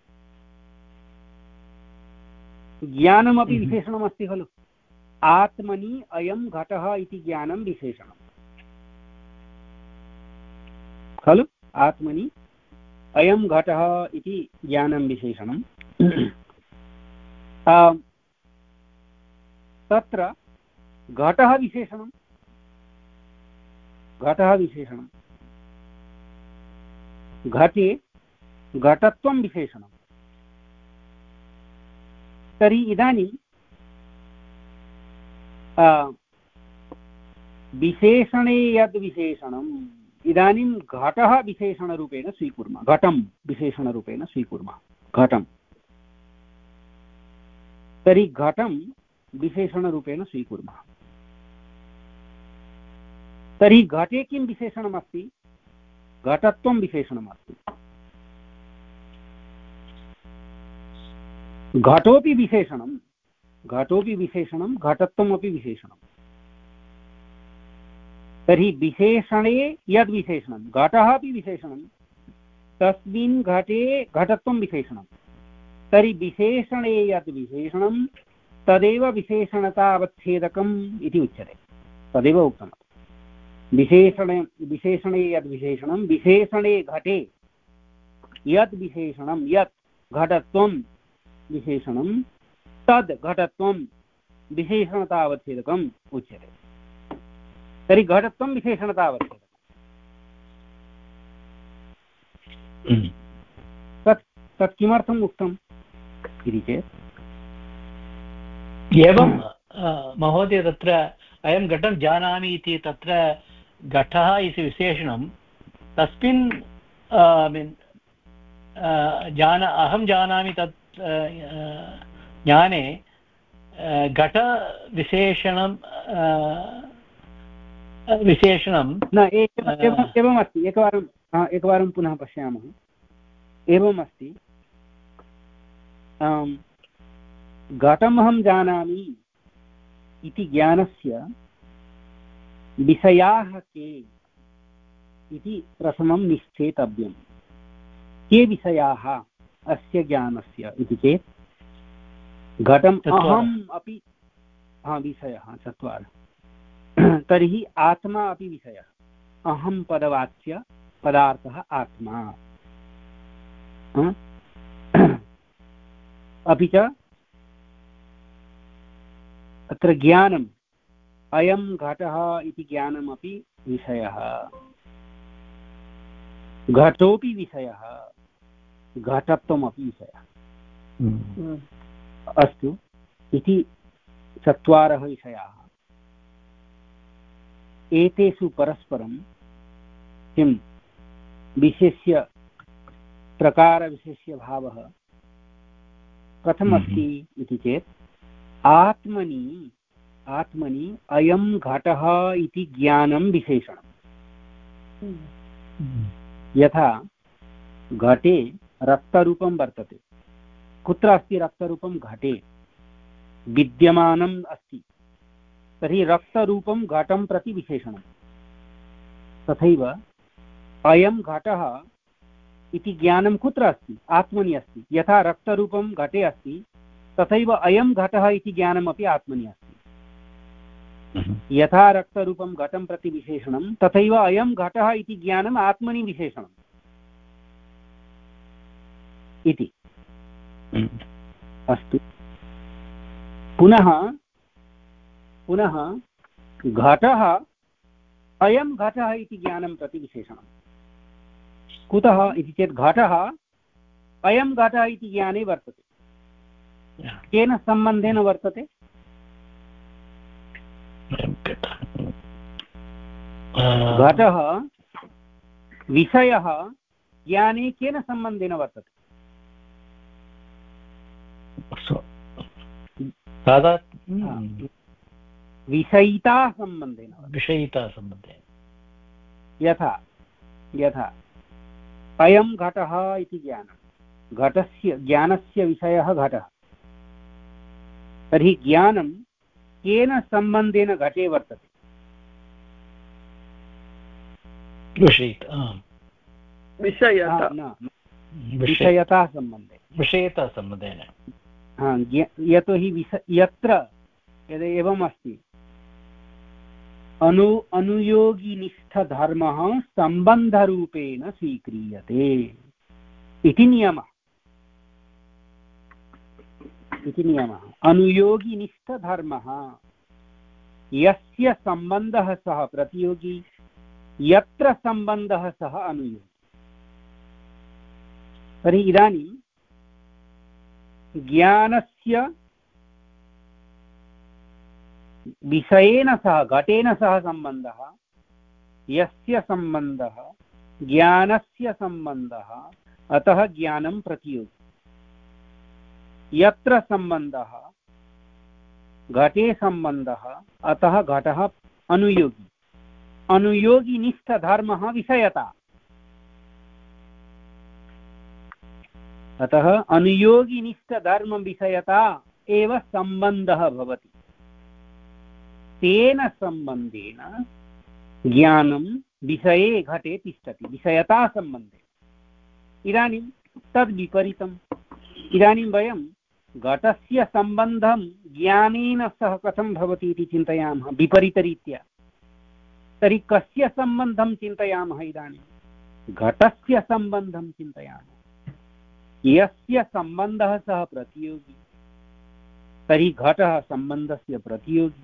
ज्ञानमपि विशेषणम् अस्ति खलु। आत्मनि अयं घटः इति ज्ञानं विशेषणं खलु। आत्मनि अयं घटः इति ज्ञानं विशेषणं। तत्र घटः विशेषणं घटः विशेषणं घटे घटत्वं विशेषणं। तर्हि इदानीं विशेषणे यद् विशेषणम्, इदानीं घटः विशेषणरूपेण स्वीकुर्मः, घटं विशेषणरूपेण स्वीकुर्मः, घटं। तर्हि घटं विशेषणरूपेण स्वीकुर्मः। तर्हि घटे किं विशेषणमस्ति? घटत्वं विशेषणमस्ति। घटोपि विशेषणं घटोपि विशेषणं घटत्वमपि विशेषणं। तर्हि विशेषणे यद् विशेषणं, घटः अपि विशेषणं, तस्मिन् घटे घटत्वं विशेषणं। तर्हि विशेषणे यद् विशेषणं तदेव विशेषणतावच्छेदकम् इति उच्यते। तदेव उक्तम्। विशेषणे विशेषणे यद् विशेषणं, विशेषणे घटे यद् विशेषणं, यत् घटत्वं विशेषणं, तद् घटत्वं विशेषणतावच्छेदकम् उच्यते। तर्हि घटत्वं विशेषणतावच्छेदकम्। तत् तत् किमर्थम् उक्तम् इति चेत् एवं महोदय तत्र अयं घटं जानामि इति तत्र घटः इति विशेषणं तस्मिन् मीन् जान अहं जानामि तत् ज्ञाने घटविशेषणं विशेषणं न एवमस्ति एकवारं एकवारं पुनः पश्यामः एवमस्ति घटमहं जानामि इति ज्ञानस्य विषयाः के इति प्रथमं निश्चेतव्यम् के विषयाः अस्य ज्ञानस्य इति चेत् घटम् अहम् अपि हा विषयः चत्वारः तर्हि आत्मा अपि विषयः अहं पदवाच्य पदार्थः आत्मा अपि च अत्र ज्ञानम् अयं घटः इति ज्ञानमपि विषयः घटोपि विषयः घटत्वमपि विषयः अस्तु इति चत्वारः विषयाः एतेषु परस्परं किं विशेष्य प्रकारविशेष्य भावः कथमस्ति इति चेत् आत्मनि आत्मनि अयं घटः इति ज्ञानं विशेषणं यथा घटे रक्तरूपं वर्तते कुत्र अस्ति रक्तरूपं घटे विद्यमानम् अस्ति तर्हि रक्तरूपं घटं प्रति विशेषणं तथैव अयं घटः इति ज्ञानं कुत्र अस्ति आत्मनि अस्ति यथा रक्तरूपं घटे अस्ति तथैव अयं घटः इति ज्ञानमपि आत्मनि अस्ति यथा रक्तरूपं घटं प्रति विशेषणं तथैव अयं घटः इति ज्ञानम् आत्मनि विशेषणम् इति अस्तु पुनः पुनः घटः अयं घटः इति ज्ञानं प्रति विशेषणं कुतः इति चेत् घटः अयं घटः इति ज्ञाने वर्तते केन सम्बन्धेन वर्तते घटः विषयः ज्ञाने केन सम्बन्धेन वर्तते विषयिता सम्बन्धेन विषयिता सम्बन्धेन यथा यथा अयं घटः इति ज्ञानं घटस्य ज्ञानस्य विषयः घटः तर्हि ज्ञानं केन सम्बन्धेन घटे वर्तते विषयता सम्बन्धे विषयता सम्बन्धेन हा यतोहि विष यत्र यद् एवम् अस्ति अनु अनुयोगिनिष्ठधर्मः सम्बन्धरूपेण स्वीक्रियते इति नियमः इति नियमः अनुयोगिनिष्ठधर्मः यस्य सम्बन्धः सः प्रतियोगी यत्र सम्बन्धः सः अनुयोगी तर्हि इदानीं ज्ञानस्य विषयेन सह घटेन सह सम्बन्धः यस्य सम्बन्धः ज्ञानस्य सम्बन्धः अतः ज्ञानं प्रतियोगी यत्र सम्बन्धः घटे सम्बन्धः अतः घटः अनुयोगी अनुयोगिनिष्ठधर्मः विषयता अतः अनुयोगिनिष्ठधर्मविषयता एव सम्बन्धः भवति तेन सम्बन्धेन ज्ञानं विषये घटे तिष्ठति विषयता सम्बन्धे इदानीं तद्विपरीतम् इदानीं वयं घटस्य सम्बन्धं ज्ञानेन सह कथं भवति इति चिन्तयामः विपरीतरीत्या तर्हि कस्य सम्बन्धं चिन्तयामः इदानीं घटस्य सम्बन्धं चिन्तयामः यस्य सम्बन्धः सः प्रतियोगी तर्हि घटः सम्बन्धस्य प्रतियोगी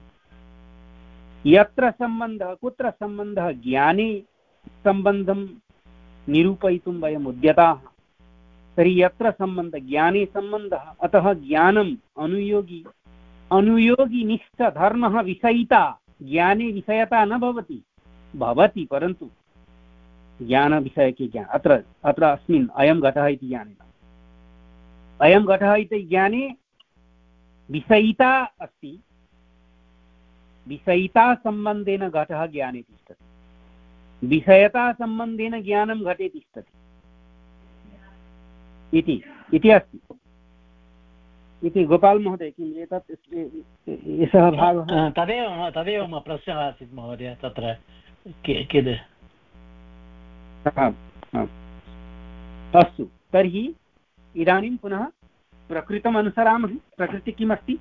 यत्र सम्बन्धः कुत्र सम्बन्धः ज्ञाने सम्बन्धं निरूपयितुं वयम् उद्यताः तर्हि यत्र सम्बन्धः ज्ञाने सम्बन्धः अतः ज्ञानम् अनुयोगी अनुयोगिनिश्च धर्मः विषयिता ज्ञाने विषयता न भवति भवति परन्तु ज्ञानविषयके ज्ञान अत्र अत्र अस्मिन् अयं घटः इति ज्ञाने अयं घटः इति ज्ञाने विषयिता अस्ति विषयिता सम्बन्धेन घटः ज्ञाने तिष्ठति विषयता सम्बन्धेन ज्ञानं घटे तिष्ठति इति इति अस्ति इति गोपाल महोदय किम् एतत् एषः भागः तदेव तदेव मम प्रश्नः आसीत् महोदय तत्र किद् अस्तु तर्हि इदानीं पुनः प्रकृतम् अनुसरामः प्रकृति किमस्ति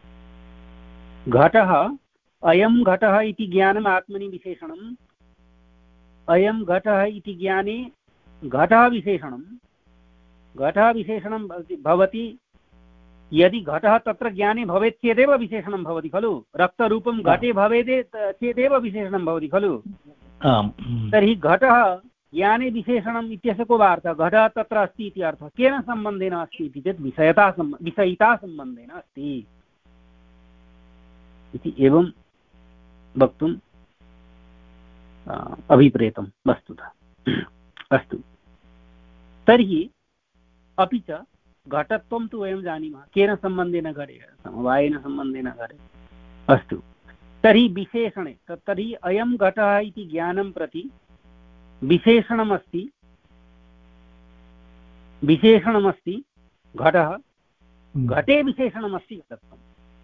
घटः अयं घटः इति ज्ञानम् आत्मनि विशेषणम् अयं घटः इति ज्ञाने घटः विशेषणं घटः विशेषणं भवति यदि घटः तत्र ज्ञाने भवेत् चेदेव विशेषणं भवति खलु रक्तरूपं घटे भवेत् चेदेव विशेषणं भवति खलु तर्हि घटः ज्ञाने विशेषणम् इत्यस्य को वार्ता घटः तत्र अस्ति इति अर्थः केन सम्बन्धेन अस्ति इति चेत् विषयता विषयिता सम्बन्धेन अस्ति इति एवं वक्तुम् अभिप्रेतं वस्तुतः अस्तु तर्हि अपि च घटत्वं तु वयं जानीमः केन सम्बन्धेन घटे समवायेन सम्बन्धेन घटे अस्तु तर्हि विशेषणे तर्हि अयं घटः इति ज्ञानं प्रति विशेषणमस्ति विशेषणमस्ति घटः घटे विशेषणमस्ति घटत्वं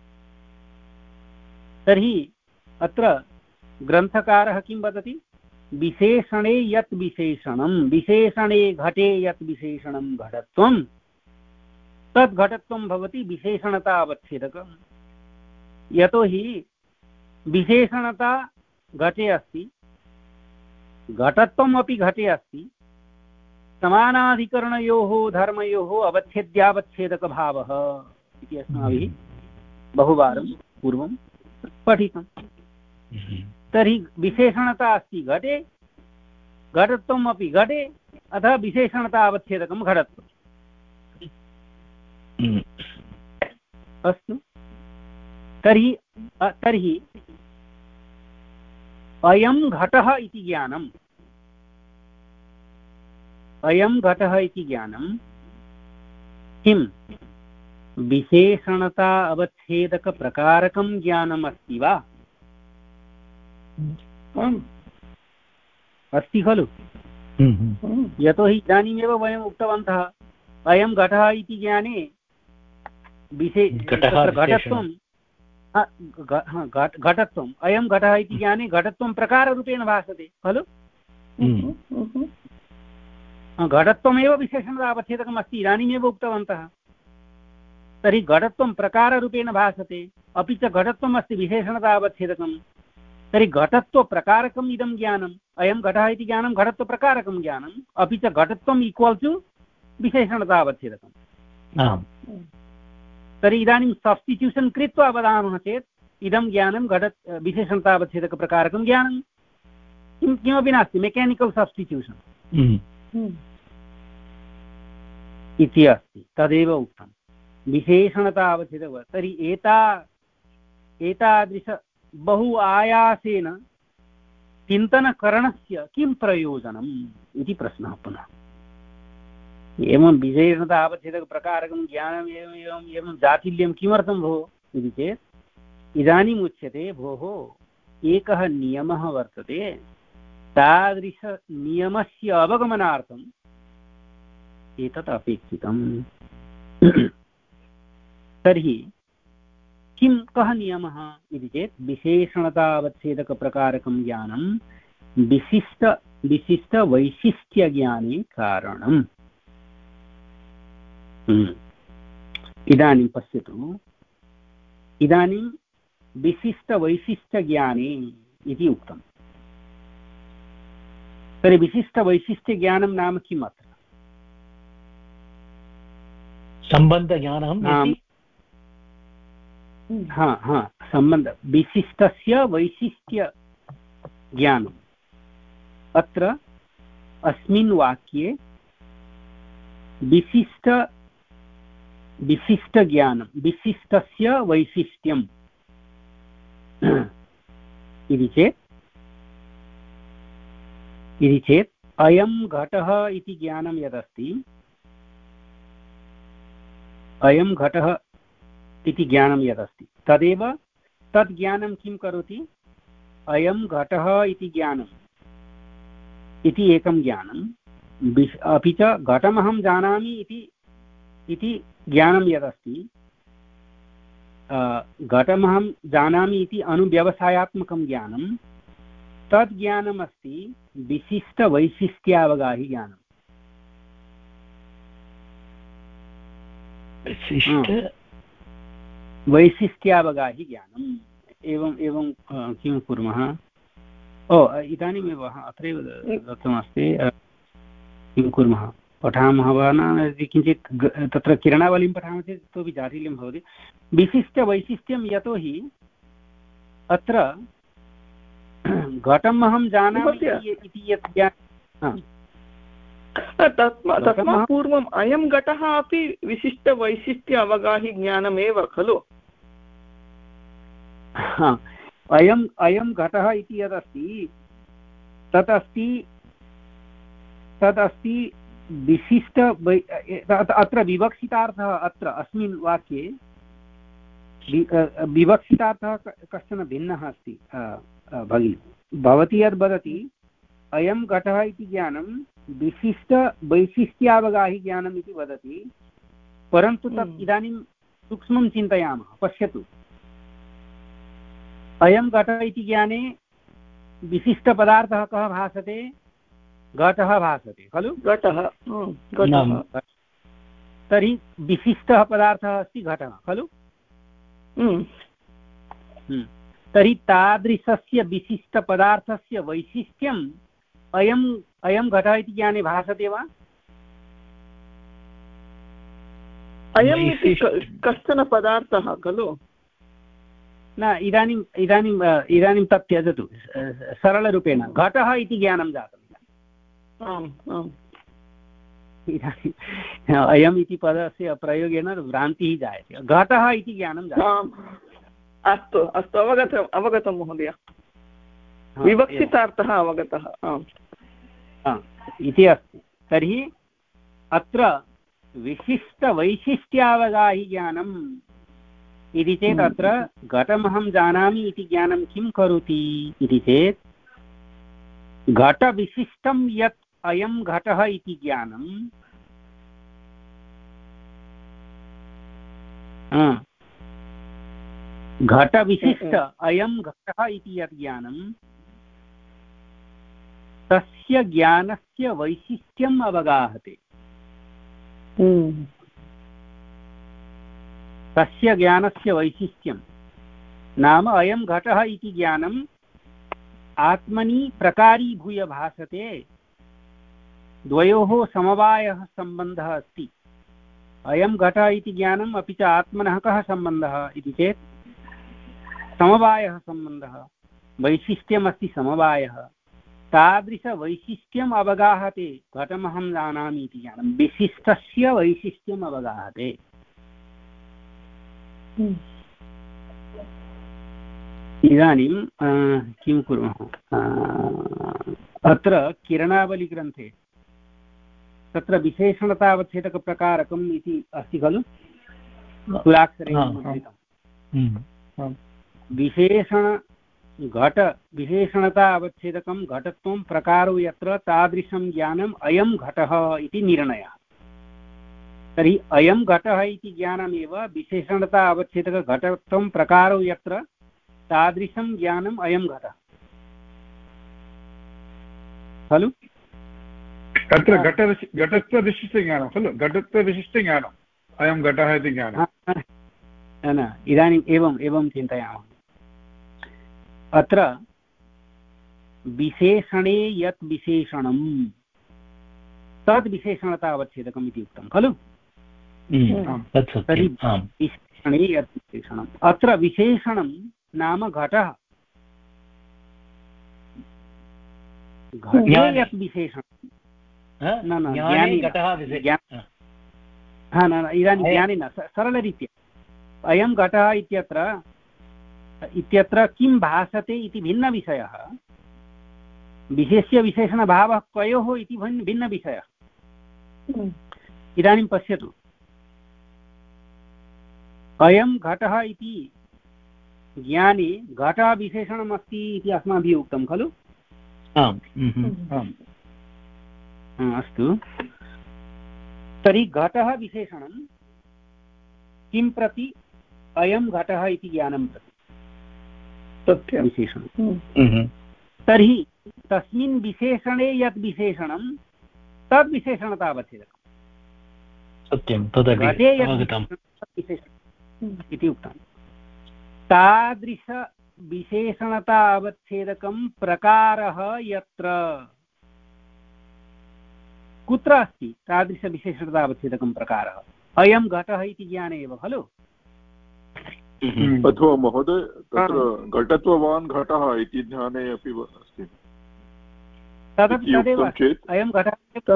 तर्हि अत्र ग्रन्थकारः किं वदति विशेषणे यत् विशेषणं विशेषणे घटे यत् विशेषणं घटत्वं तद् घटत्वं भवति विशेषणता अवच्छेदकम् यतोहि विशेषणता घटे अस्ति घटत्वम् अपि घटे अस्ति समानाधिकरणयोः धर्मयोः अवच्छेद्यावच्छेदकभावः इति अस्माभिः बहुवारं पूर्वं पठितम् तर्हि विशेषणता अस्ति घटे घटत्वम् अपि घटे अतः विशेषणता अवच्छेदकं घटत्वम् अस्तु तर्हि तर्हि अयं घटः इति ज्ञानम् अयं घटः इति ज्ञानं किं विशेषणता अवच्छेदकप्रकारकं ज्ञानम् अस्ति वा अस्ति खलु यतोहि इदानीमेव वयम् उक्तवन्तः अयं घटः इति ज्ञाने घटत्वं घटत्वम् अयं घटः इति ज्ञाने घटत्वं प्रकाररूपेण भासते खलु घटत्वमेव विशेषणता अवच्छेदकम् अस्ति इदानीमेव उक्तवन्तः तर्हि घटत्वं प्रकाररूपेण भासते अपि च घटत्वम् अस्ति विशेषणता अवच्छेदकं तर्हि घटत्वप्रकारकम् इदं ज्ञानम् अयं घटः इति ज्ञानं घटत्वप्रकारकं ज्ञानम् अपि च घटत्वम् ईक्वल् टु विशेषणता अवच्छेदकम् तर्हि इदानीं सब्स्टिट्यूशन् कृत्वा वदामः चेत् इदं ज्ञानं घट विशेषणता अवच्छेदकप्रकारकं ज्ञानं किं किमपि नास्ति मेकानिकल् सब्स्टिट्यूशन् इति अस्ति तदेव उक्तं विशेषणता अवच्छेदक तर्हि एता एतादृश बहु आयासेन चिन्तनकरणस्य किं प्रयोजनम् इति प्रश्नः पुनः एवं विशेषणता अवच्छेदकप्रकारकं ज्ञानम् एवम् एवम् एवं जातिल्यं किमर्थं भोः इति चेत् इदानीम् उच्यते भोः एकः नियमः वर्तते तादृशनियमस्य अवगमनार्थम् एतत् अपेक्षितम् तर्हि किं कः नियमः इति चेत् विशेषणतावच्छेदकप्रकारकं ज्ञानं विशिष्ट विशिष्टवैशिष्ट्यज्ञाने कारणम् इदानीं पश्यतु इदानीं विशिष्टवैशिष्ट्यज्ञाने इति उक्तम् तर्हि विशिष्टवैशिष्ट्यज्ञानं नाम किम् अत्र सम्बन्धज्ञानं हा हा सम्बन्ध विशिष्टस्य वैशिष्ट्यज्ञानम् अत्र अस्मिन् वाक्ये विशिष्ट विशिष्टज्ञानं विशिष्टस्य वैशिष्ट्यम् इति चेत् इति चेत् अयं घटः इति ज्ञानं यदस्ति अयं घटः इति ज्ञानं यदस्ति तदेव तद् ज्ञानं किं करोति अयं घटः इति ज्ञानम् इति एकं ज्ञानं अपि च घटमहं जानामि इति इति ज्ञानं यदस्ति घटमहं जानामि इति अनुव्यवसायात्मकं ज्ञानं तद् ज्ञानमस्ति विशिष्टवैशिष्ट्यावगाहि ज्ञानं वैशिष्ट्यावगाहि ज्ञानम् एवं एवं किं कुर्मः ओ इदानीमेव अत्रैव दत्तमस्ति किं कुर्मः पठामः वा न किञ्चित् तत्र किरणावलीं पठामः चेत् इतोपि जाटिल्यं भवति विशिष्टवैशिष्ट्यं यतोहि अत्र घटम् अहं जानामि इति यत् तस्मात् पूर्वम् अयं घटः अपि विशिष्टवैशिष्ट्य अवगाहि ज्ञानमेव खलु अयम् अयं घटः इति यदस्ति तत् अस्ति तदस्ति विशिष्ट अत्र विवक्षितार्थः अत्र अस्मिन् वाक्ये विवक्षितार्थः कश्चन भिन्नः अस्ति भगिनी भवती यद् वदति अयं घटः इति ज्ञानं विशिष्टवैशिष्ट्यावगाहि ज्ञानम् इति वदति परन्तु तत् इदानीं सूक्ष्मं चिन्तयामः पश्यतु अयं घटः इति ज्ञाने विशिष्टपदार्थः कः भासते घटः भासते खलु घटः तर्हि विशिष्टः पदार्थः अस्ति घटः खलु तर्हि तादृशस्य विशिष्टपदार्थस्य वैशिष्ट्यम् अयम् अयं घटः इति ज्ञाने भासते वा अयम् इति कश्चन पदार्थः खलु न इदानीम् इदानीम् इदानीं तत् त्यजतु सरलरूपेण घटः इति ज्ञानं जातम् इदानीम् अयम् इति पदस्य प्रयोगेन भ्रान्तिः जायते घटः इति ज्ञानं जातम् अस्तु अस्तु अवगतम् अवगतं महोदय विवक्षितार्थः अवगतः इति अस्ति तर्हि अत्र विशिष्टवैशिष्ट्यावगाहि ज्ञानम् इति चेत् अत्र घटमहं जानामि इति ज्ञानं किं करोति इति चेत् घटविशिष्टं यत् अयं घटः इति ज्ञानं घटविशिष्ट अयं घटः इति यत् ज्ञानं तस्य ज्ञानस्य वैशिष्ट्यम् अवगाहते तस्य ज्ञानस्य वैशिष्ट्यं नाम अयं घटः इति ज्ञानम् आत्मनि प्रकारीभूय भासते द्वयोः समवायः सम्बन्धः अस्ति अयं घटः इति ज्ञानम् अपि च आत्मनः कः सम्बन्धः इति चेत् समवायः सम्बन्धः वैशिष्ट्यमस्ति समवायः तादृशवैशिष्ट्यम् अवगाहते घटमहं जानामि इति ज्ञानं विशिष्टस्य वैशिष्ट्यम् अवगाहते इदानीं किं कुर्मः अत्र किरणावलीग्रन्थे तत्र विशेषणतावच्छेदकप्रकारकम् इति अस्ति खलु तुलाक्षरेण मुद्रितम् विशेषण घट विशेषणता अवच्छेदकं घटत्वं प्रकारो यत्र तादृशं ज्ञानम् अयं घटः इति निर्णयः तर्हि अयं घटः इति ज्ञानमेव विशेषणता अवच्छेदकघटत्वं प्रकारो यत्र तादृशं ज्ञानम् अयं घटः खलु तत्र घट घटत्वविशिष्टज्ञानं खलु घटत्वविशिष्टज्ञानम् अयं घटः इति ज्ञानं न इदानीम् एवम् एवं चिन्तयामः अत्र विशेषणे यत् विशेषणं तद् विशेषणता अवच्छेदकम् इति उक्तं खलु तर्हि विशेषणे यत् विशेषणम् अत्र विशेषणं नाम घटः घटे यत् विशेषणं ज्ञाने घटः विशेषः हा न इदानीं ज्ञाने न सरलरीत्या अयं घटः इत्यत्र इत्यत्र किं भासते इति भिन्नविषयः, विशेष्य विशेषणभावः कयोः इति भिन्नविषयः। इदानीं पश्यतु, अयं घटः इति ज्ञाने घटः विशेषणमस्ति इति अस्माभिः उक्तं खलु? अस्तु, तर्हि घटः विशेषणं किं प्रति? अयं घटः इति ज्ञानं प्रति तस्य विशेषणं। तर्हि तस्मिन् विशेषणे यत् विशेषणं तद् विशेषणतावच्छेदकं। सत्यं, तदपि अवगतम् इति उक्तं। तादृश विशेषणता अवच्छेदकं प्रकारः यत्र कुत्र अस्ति? तादृशविशेषणता अवच्छेदकं प्रकारः अयं घटः इति ज्ञाने एव खलु? अथवा महोदय तत्र घटत्ववान् घटः इति ज्ञाने अपि अस्ति तदपि तदेव अयं घटः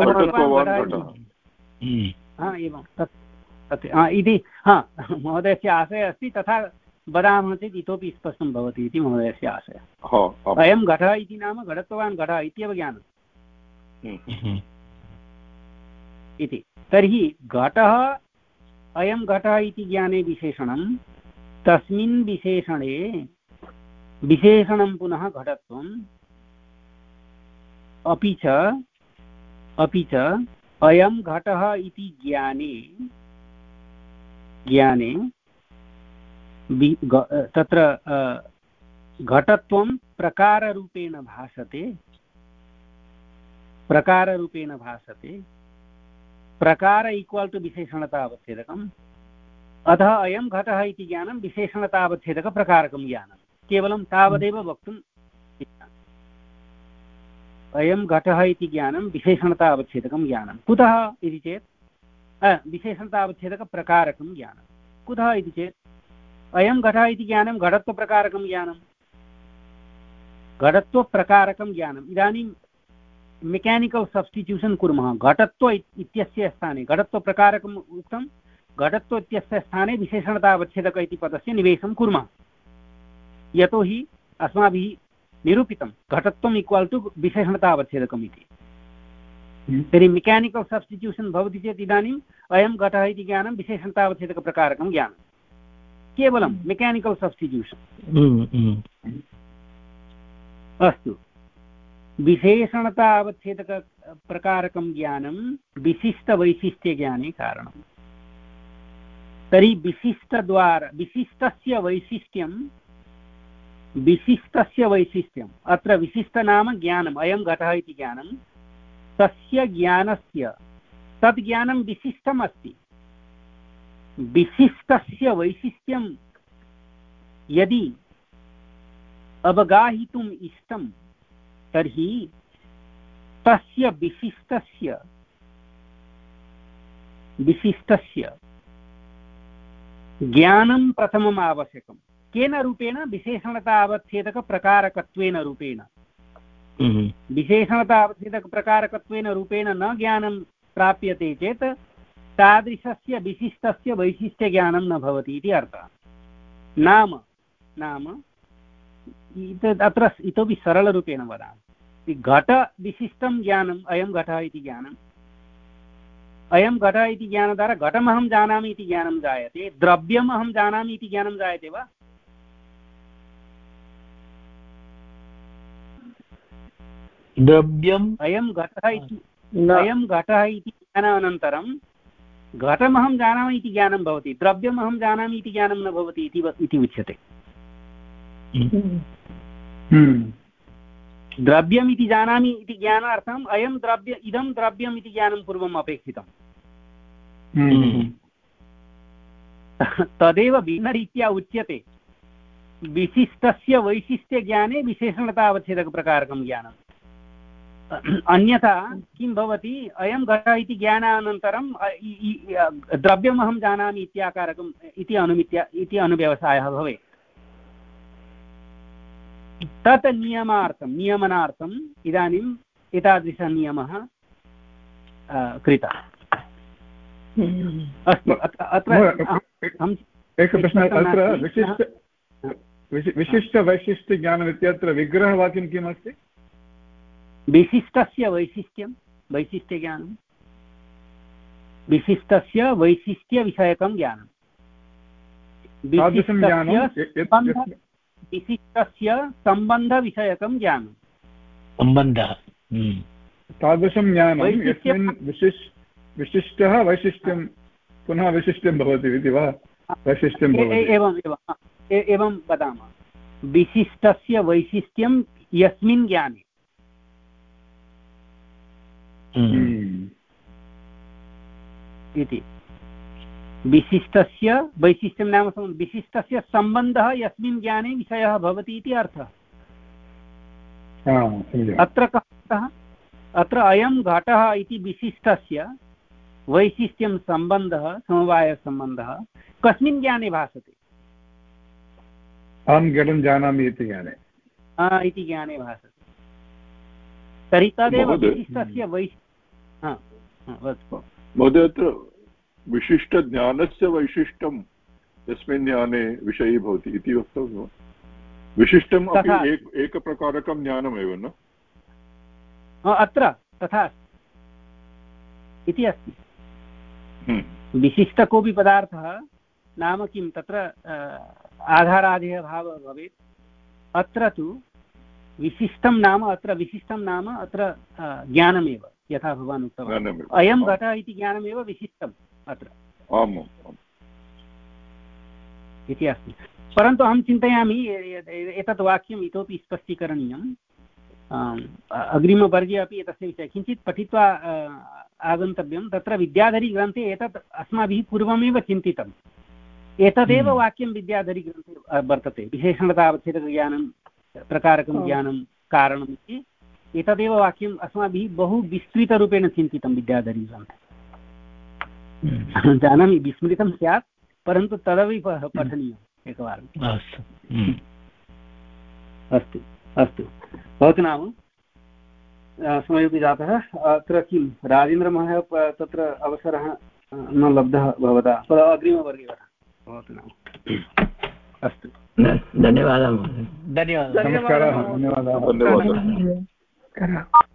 एवं तत् इति हा महोदयस्य आशयः अस्ति। तथा वदामः चेत् इतोपि स्पष्टं भवति इति महोदयस्य आशयः। अयं घटः इति नाम घटत्ववान् घटः इत्येव ज्ञानम् इति। तर्हि घटः अयं घटः इति ज्ञाने विशेषणं, तस्मिन् विशेषणे विशेषणं पुनः घटत्वम्, अपि च अपि च अयं घटः इति ज्ञाने ज्ञाने तत्र घटत्वं प्रकाररूपेण भासते प्रकाररूपेण भासते प्रकार इक्वल् टु विशेषणतावच्छेदकम्। अतः अयं घटः इति ज्ञानं विशेषणतावच्छेदकप्रकारकं ज्ञानं। केवलं तावदेव वक्तुम् इच्छामि। अयं घटः इति ज्ञानं विशेषणतावच्छेदकं ज्ञानं। कुतः इति चेत् विशेषणतावच्छेदकप्रकारकं ज्ञानं। कुतः इति चेत् अयं घटः इति ज्ञानं घटत्वप्रकारकं ज्ञानं घटत्वप्रकारकं ज्ञानम्। इदानीं मेकानिकल् सब्स्टिट्यूशन् कुर्मः। घटत्व इत्यस्य स्थाने घटत्वप्रकारकम् उक्तं, घटत्व इत्यस्य स्थाने विशेषणतावच्छेदक इति पदस्य निवेशं कुर्मः। यतोहि अस्माभिः निरूपितं घटत्वम् इक्वल् टु विशेषणतावच्छेदकम् इति। तर्हि मेकानिकल् सब्स्टिट्यूशन् भवति चेत् इदानीम् अयं घटः इति ज्ञानं विशेषणतावच्छेदकप्रकारकं ज्ञानं, केवलं मेकानिकल् सब्स्टिट्यूशन्। अस्तु, विशेषणतावच्छेदकप्रकारकं ज्ञानं विशिष्टवैशिष्ट्यज्ञाने कारणम्। तर्हि विशिष्टद्वारा विशिष्टस्य वैशिष्ट्यं विशिष्टस्य वैशिष्ट्यम् अत्र विशिष्ट नाम ज्ञानम्, अयं घटः इति ज्ञानं, तस्य ज्ञानस्य तद् ज्ञानं विशिष्टम् अस्ति। विशिष्टस्य वैशिष्ट्यं यदि अवगाहितुम् इष्टं तर्हि तस्य विशिष्टस्य विशिष्टस्य ज्ञानं प्रथमम् आवश्यकं। केन रूपेण? विशेषणतावच्छेदकप्रकारकत्वेन रूपेण। विशेषणतावच्छेदकप्रकारकत्वेन रूपेण न ज्ञानं प्राप्यते चेत् तादृशस्य विशिष्टस्य वैशिष्ट्यज्ञानं न भवति इति अर्थः। नाम नाम अत्र इतोपि सरलरूपेण वदामि। घटविशिष्टं ज्ञानम् अयं घटः इति ज्ञानम्, अयं घटः इति ज्ञानद्वारा घटमहं जानामि इति ज्ञानं जायते। द्रव्यम् अहं जानामि इति ज्ञानं जायते वा? द्रव्यम् अयं घटः इति अयं घटः इति ज्ञानानन्तरं घटमहं जानामि इति ज्ञानं भवति, द्रव्यमहं जानामि इति ज्ञानं न भवति इति उच्यते। द्रव्यम् इति जानामि इति ज्ञानार्थम् अयं द्रव्य इदं द्रव्यम् इति ज्ञानं पूर्वम् अपेक्षितम्। तदेव भिन्नरीत्या उच्यते विशिष्टस्य वैशिष्ट्यज्ञाने विशेषणतावच्छेदकप्रकारकं ज्ञानम्। अन्यथा किं भवति? अयं घटः इति ज्ञानानन्तरं द्रव्यमहं जानामि इत्याकारकम् इति अनुमित्य इति अनुव्यवसायः भवेत्। तत् नियमार्थं नियमनार्थम् इदानीम् एतादृशः नियमः कृता। अस्तु अत्र एकः प्रश्नः अत्र विशिष्ट विशिष्टवैशिष्ट्यज्ञानम् इत्यत्र विग्रहवाक्यं किम् अस्ति? विशिष्टस्य वैशिष्ट्यं वैशिष्ट्यज्ञानं विशिष्टस्य वैशिष्ट्यविषयकं ज्ञानं विशिष्टस्य सम्बन्धविषयकं ज्ञानं सम्बन्धः तादृशं ज्ञानं यस्मिन् विशिष् विशिष्टः वैशिष्ट्यं पुनः विशिष्ट्यं भवति इति वा? वैशिष्ट्यं भवति एवम् एवम् एवं वदामः विशिष्टस्य वैशिष्ट्यं यस्मिन् ज्ञाने इति विशिष्टस्य वैशिष्ट्यं नाम विशिष्टस्य सम्बन्धः यस्मिन् ज्ञाने विषयः भवति इति अर्थः। अत्र कः अत्र अयं घटः इति विशिष्टस्य वैशिष्ट्यं सम्बन्धः समवायसम्बन्धः कस्मिन् ज्ञाने भासते? अहं घटं जानामि इति ज्ञाने इति ज्ञाने भासते। तर्हि तदेव विशिष्टस्य वैशिष्ट्यं महोदय अत्र विशिष्टज्ञानस्य वैशिष्ट्यं यस्मिन् ज्ञाने विषयी भवति इति वक्तव्यं। विशिष्टम् अपि एक एकप्रकारकं ज्ञानमेव न? अत्र तथा इति अस्ति। विशिष्ट कोऽपि पदार्थः नाम किं तत्र आधारादेः भावः भवेत्। अत्र तु विशिष्टं नाम अत्र विशिष्टं नाम अत्र ज्ञानमेव यथा भवान् उक्तवान् अयं घटः इति ज्ञानमेव विशिष्टम् अत्र इति अस्ति। परन्तु अहं चिन्तयामि एतत् वाक्यम् इतोपि स्पष्टीकरणीयम्। अग्रिमवर्गे अपि एतस्य विषये किञ्चित् पठित्वा आगन्तव्यं। तत्र विद्याधरीग्रन्थे एतत् अस्माभिः पूर्वमेव चिन्तितम्। एतदेव वाक्यं विद्याधरीग्रन्थे वर्तते विशेषणतावच्छेदकज्ञानं प्रकारकं ज्ञानं कारणम् इति एतदेव वाक्यम् अस्माभिः बहु विस्तृतरूपेण चिन्तितं विद्याधरीग्रन्थे। जानामि विस्मृतं स्यात् परन्तु तदपि पठनीयम् एकवारम्। अस्तु अस्तु भवतु नाम समयोपि जातः। अत्र किं राजेन्द्रमहोदय तत्र अवसरः न लब्धः भवता अग्रिमवर्गे भवतु नाम। अस्तु धन्यवादः धन्यवादः नमस्कारः धन्यवादः।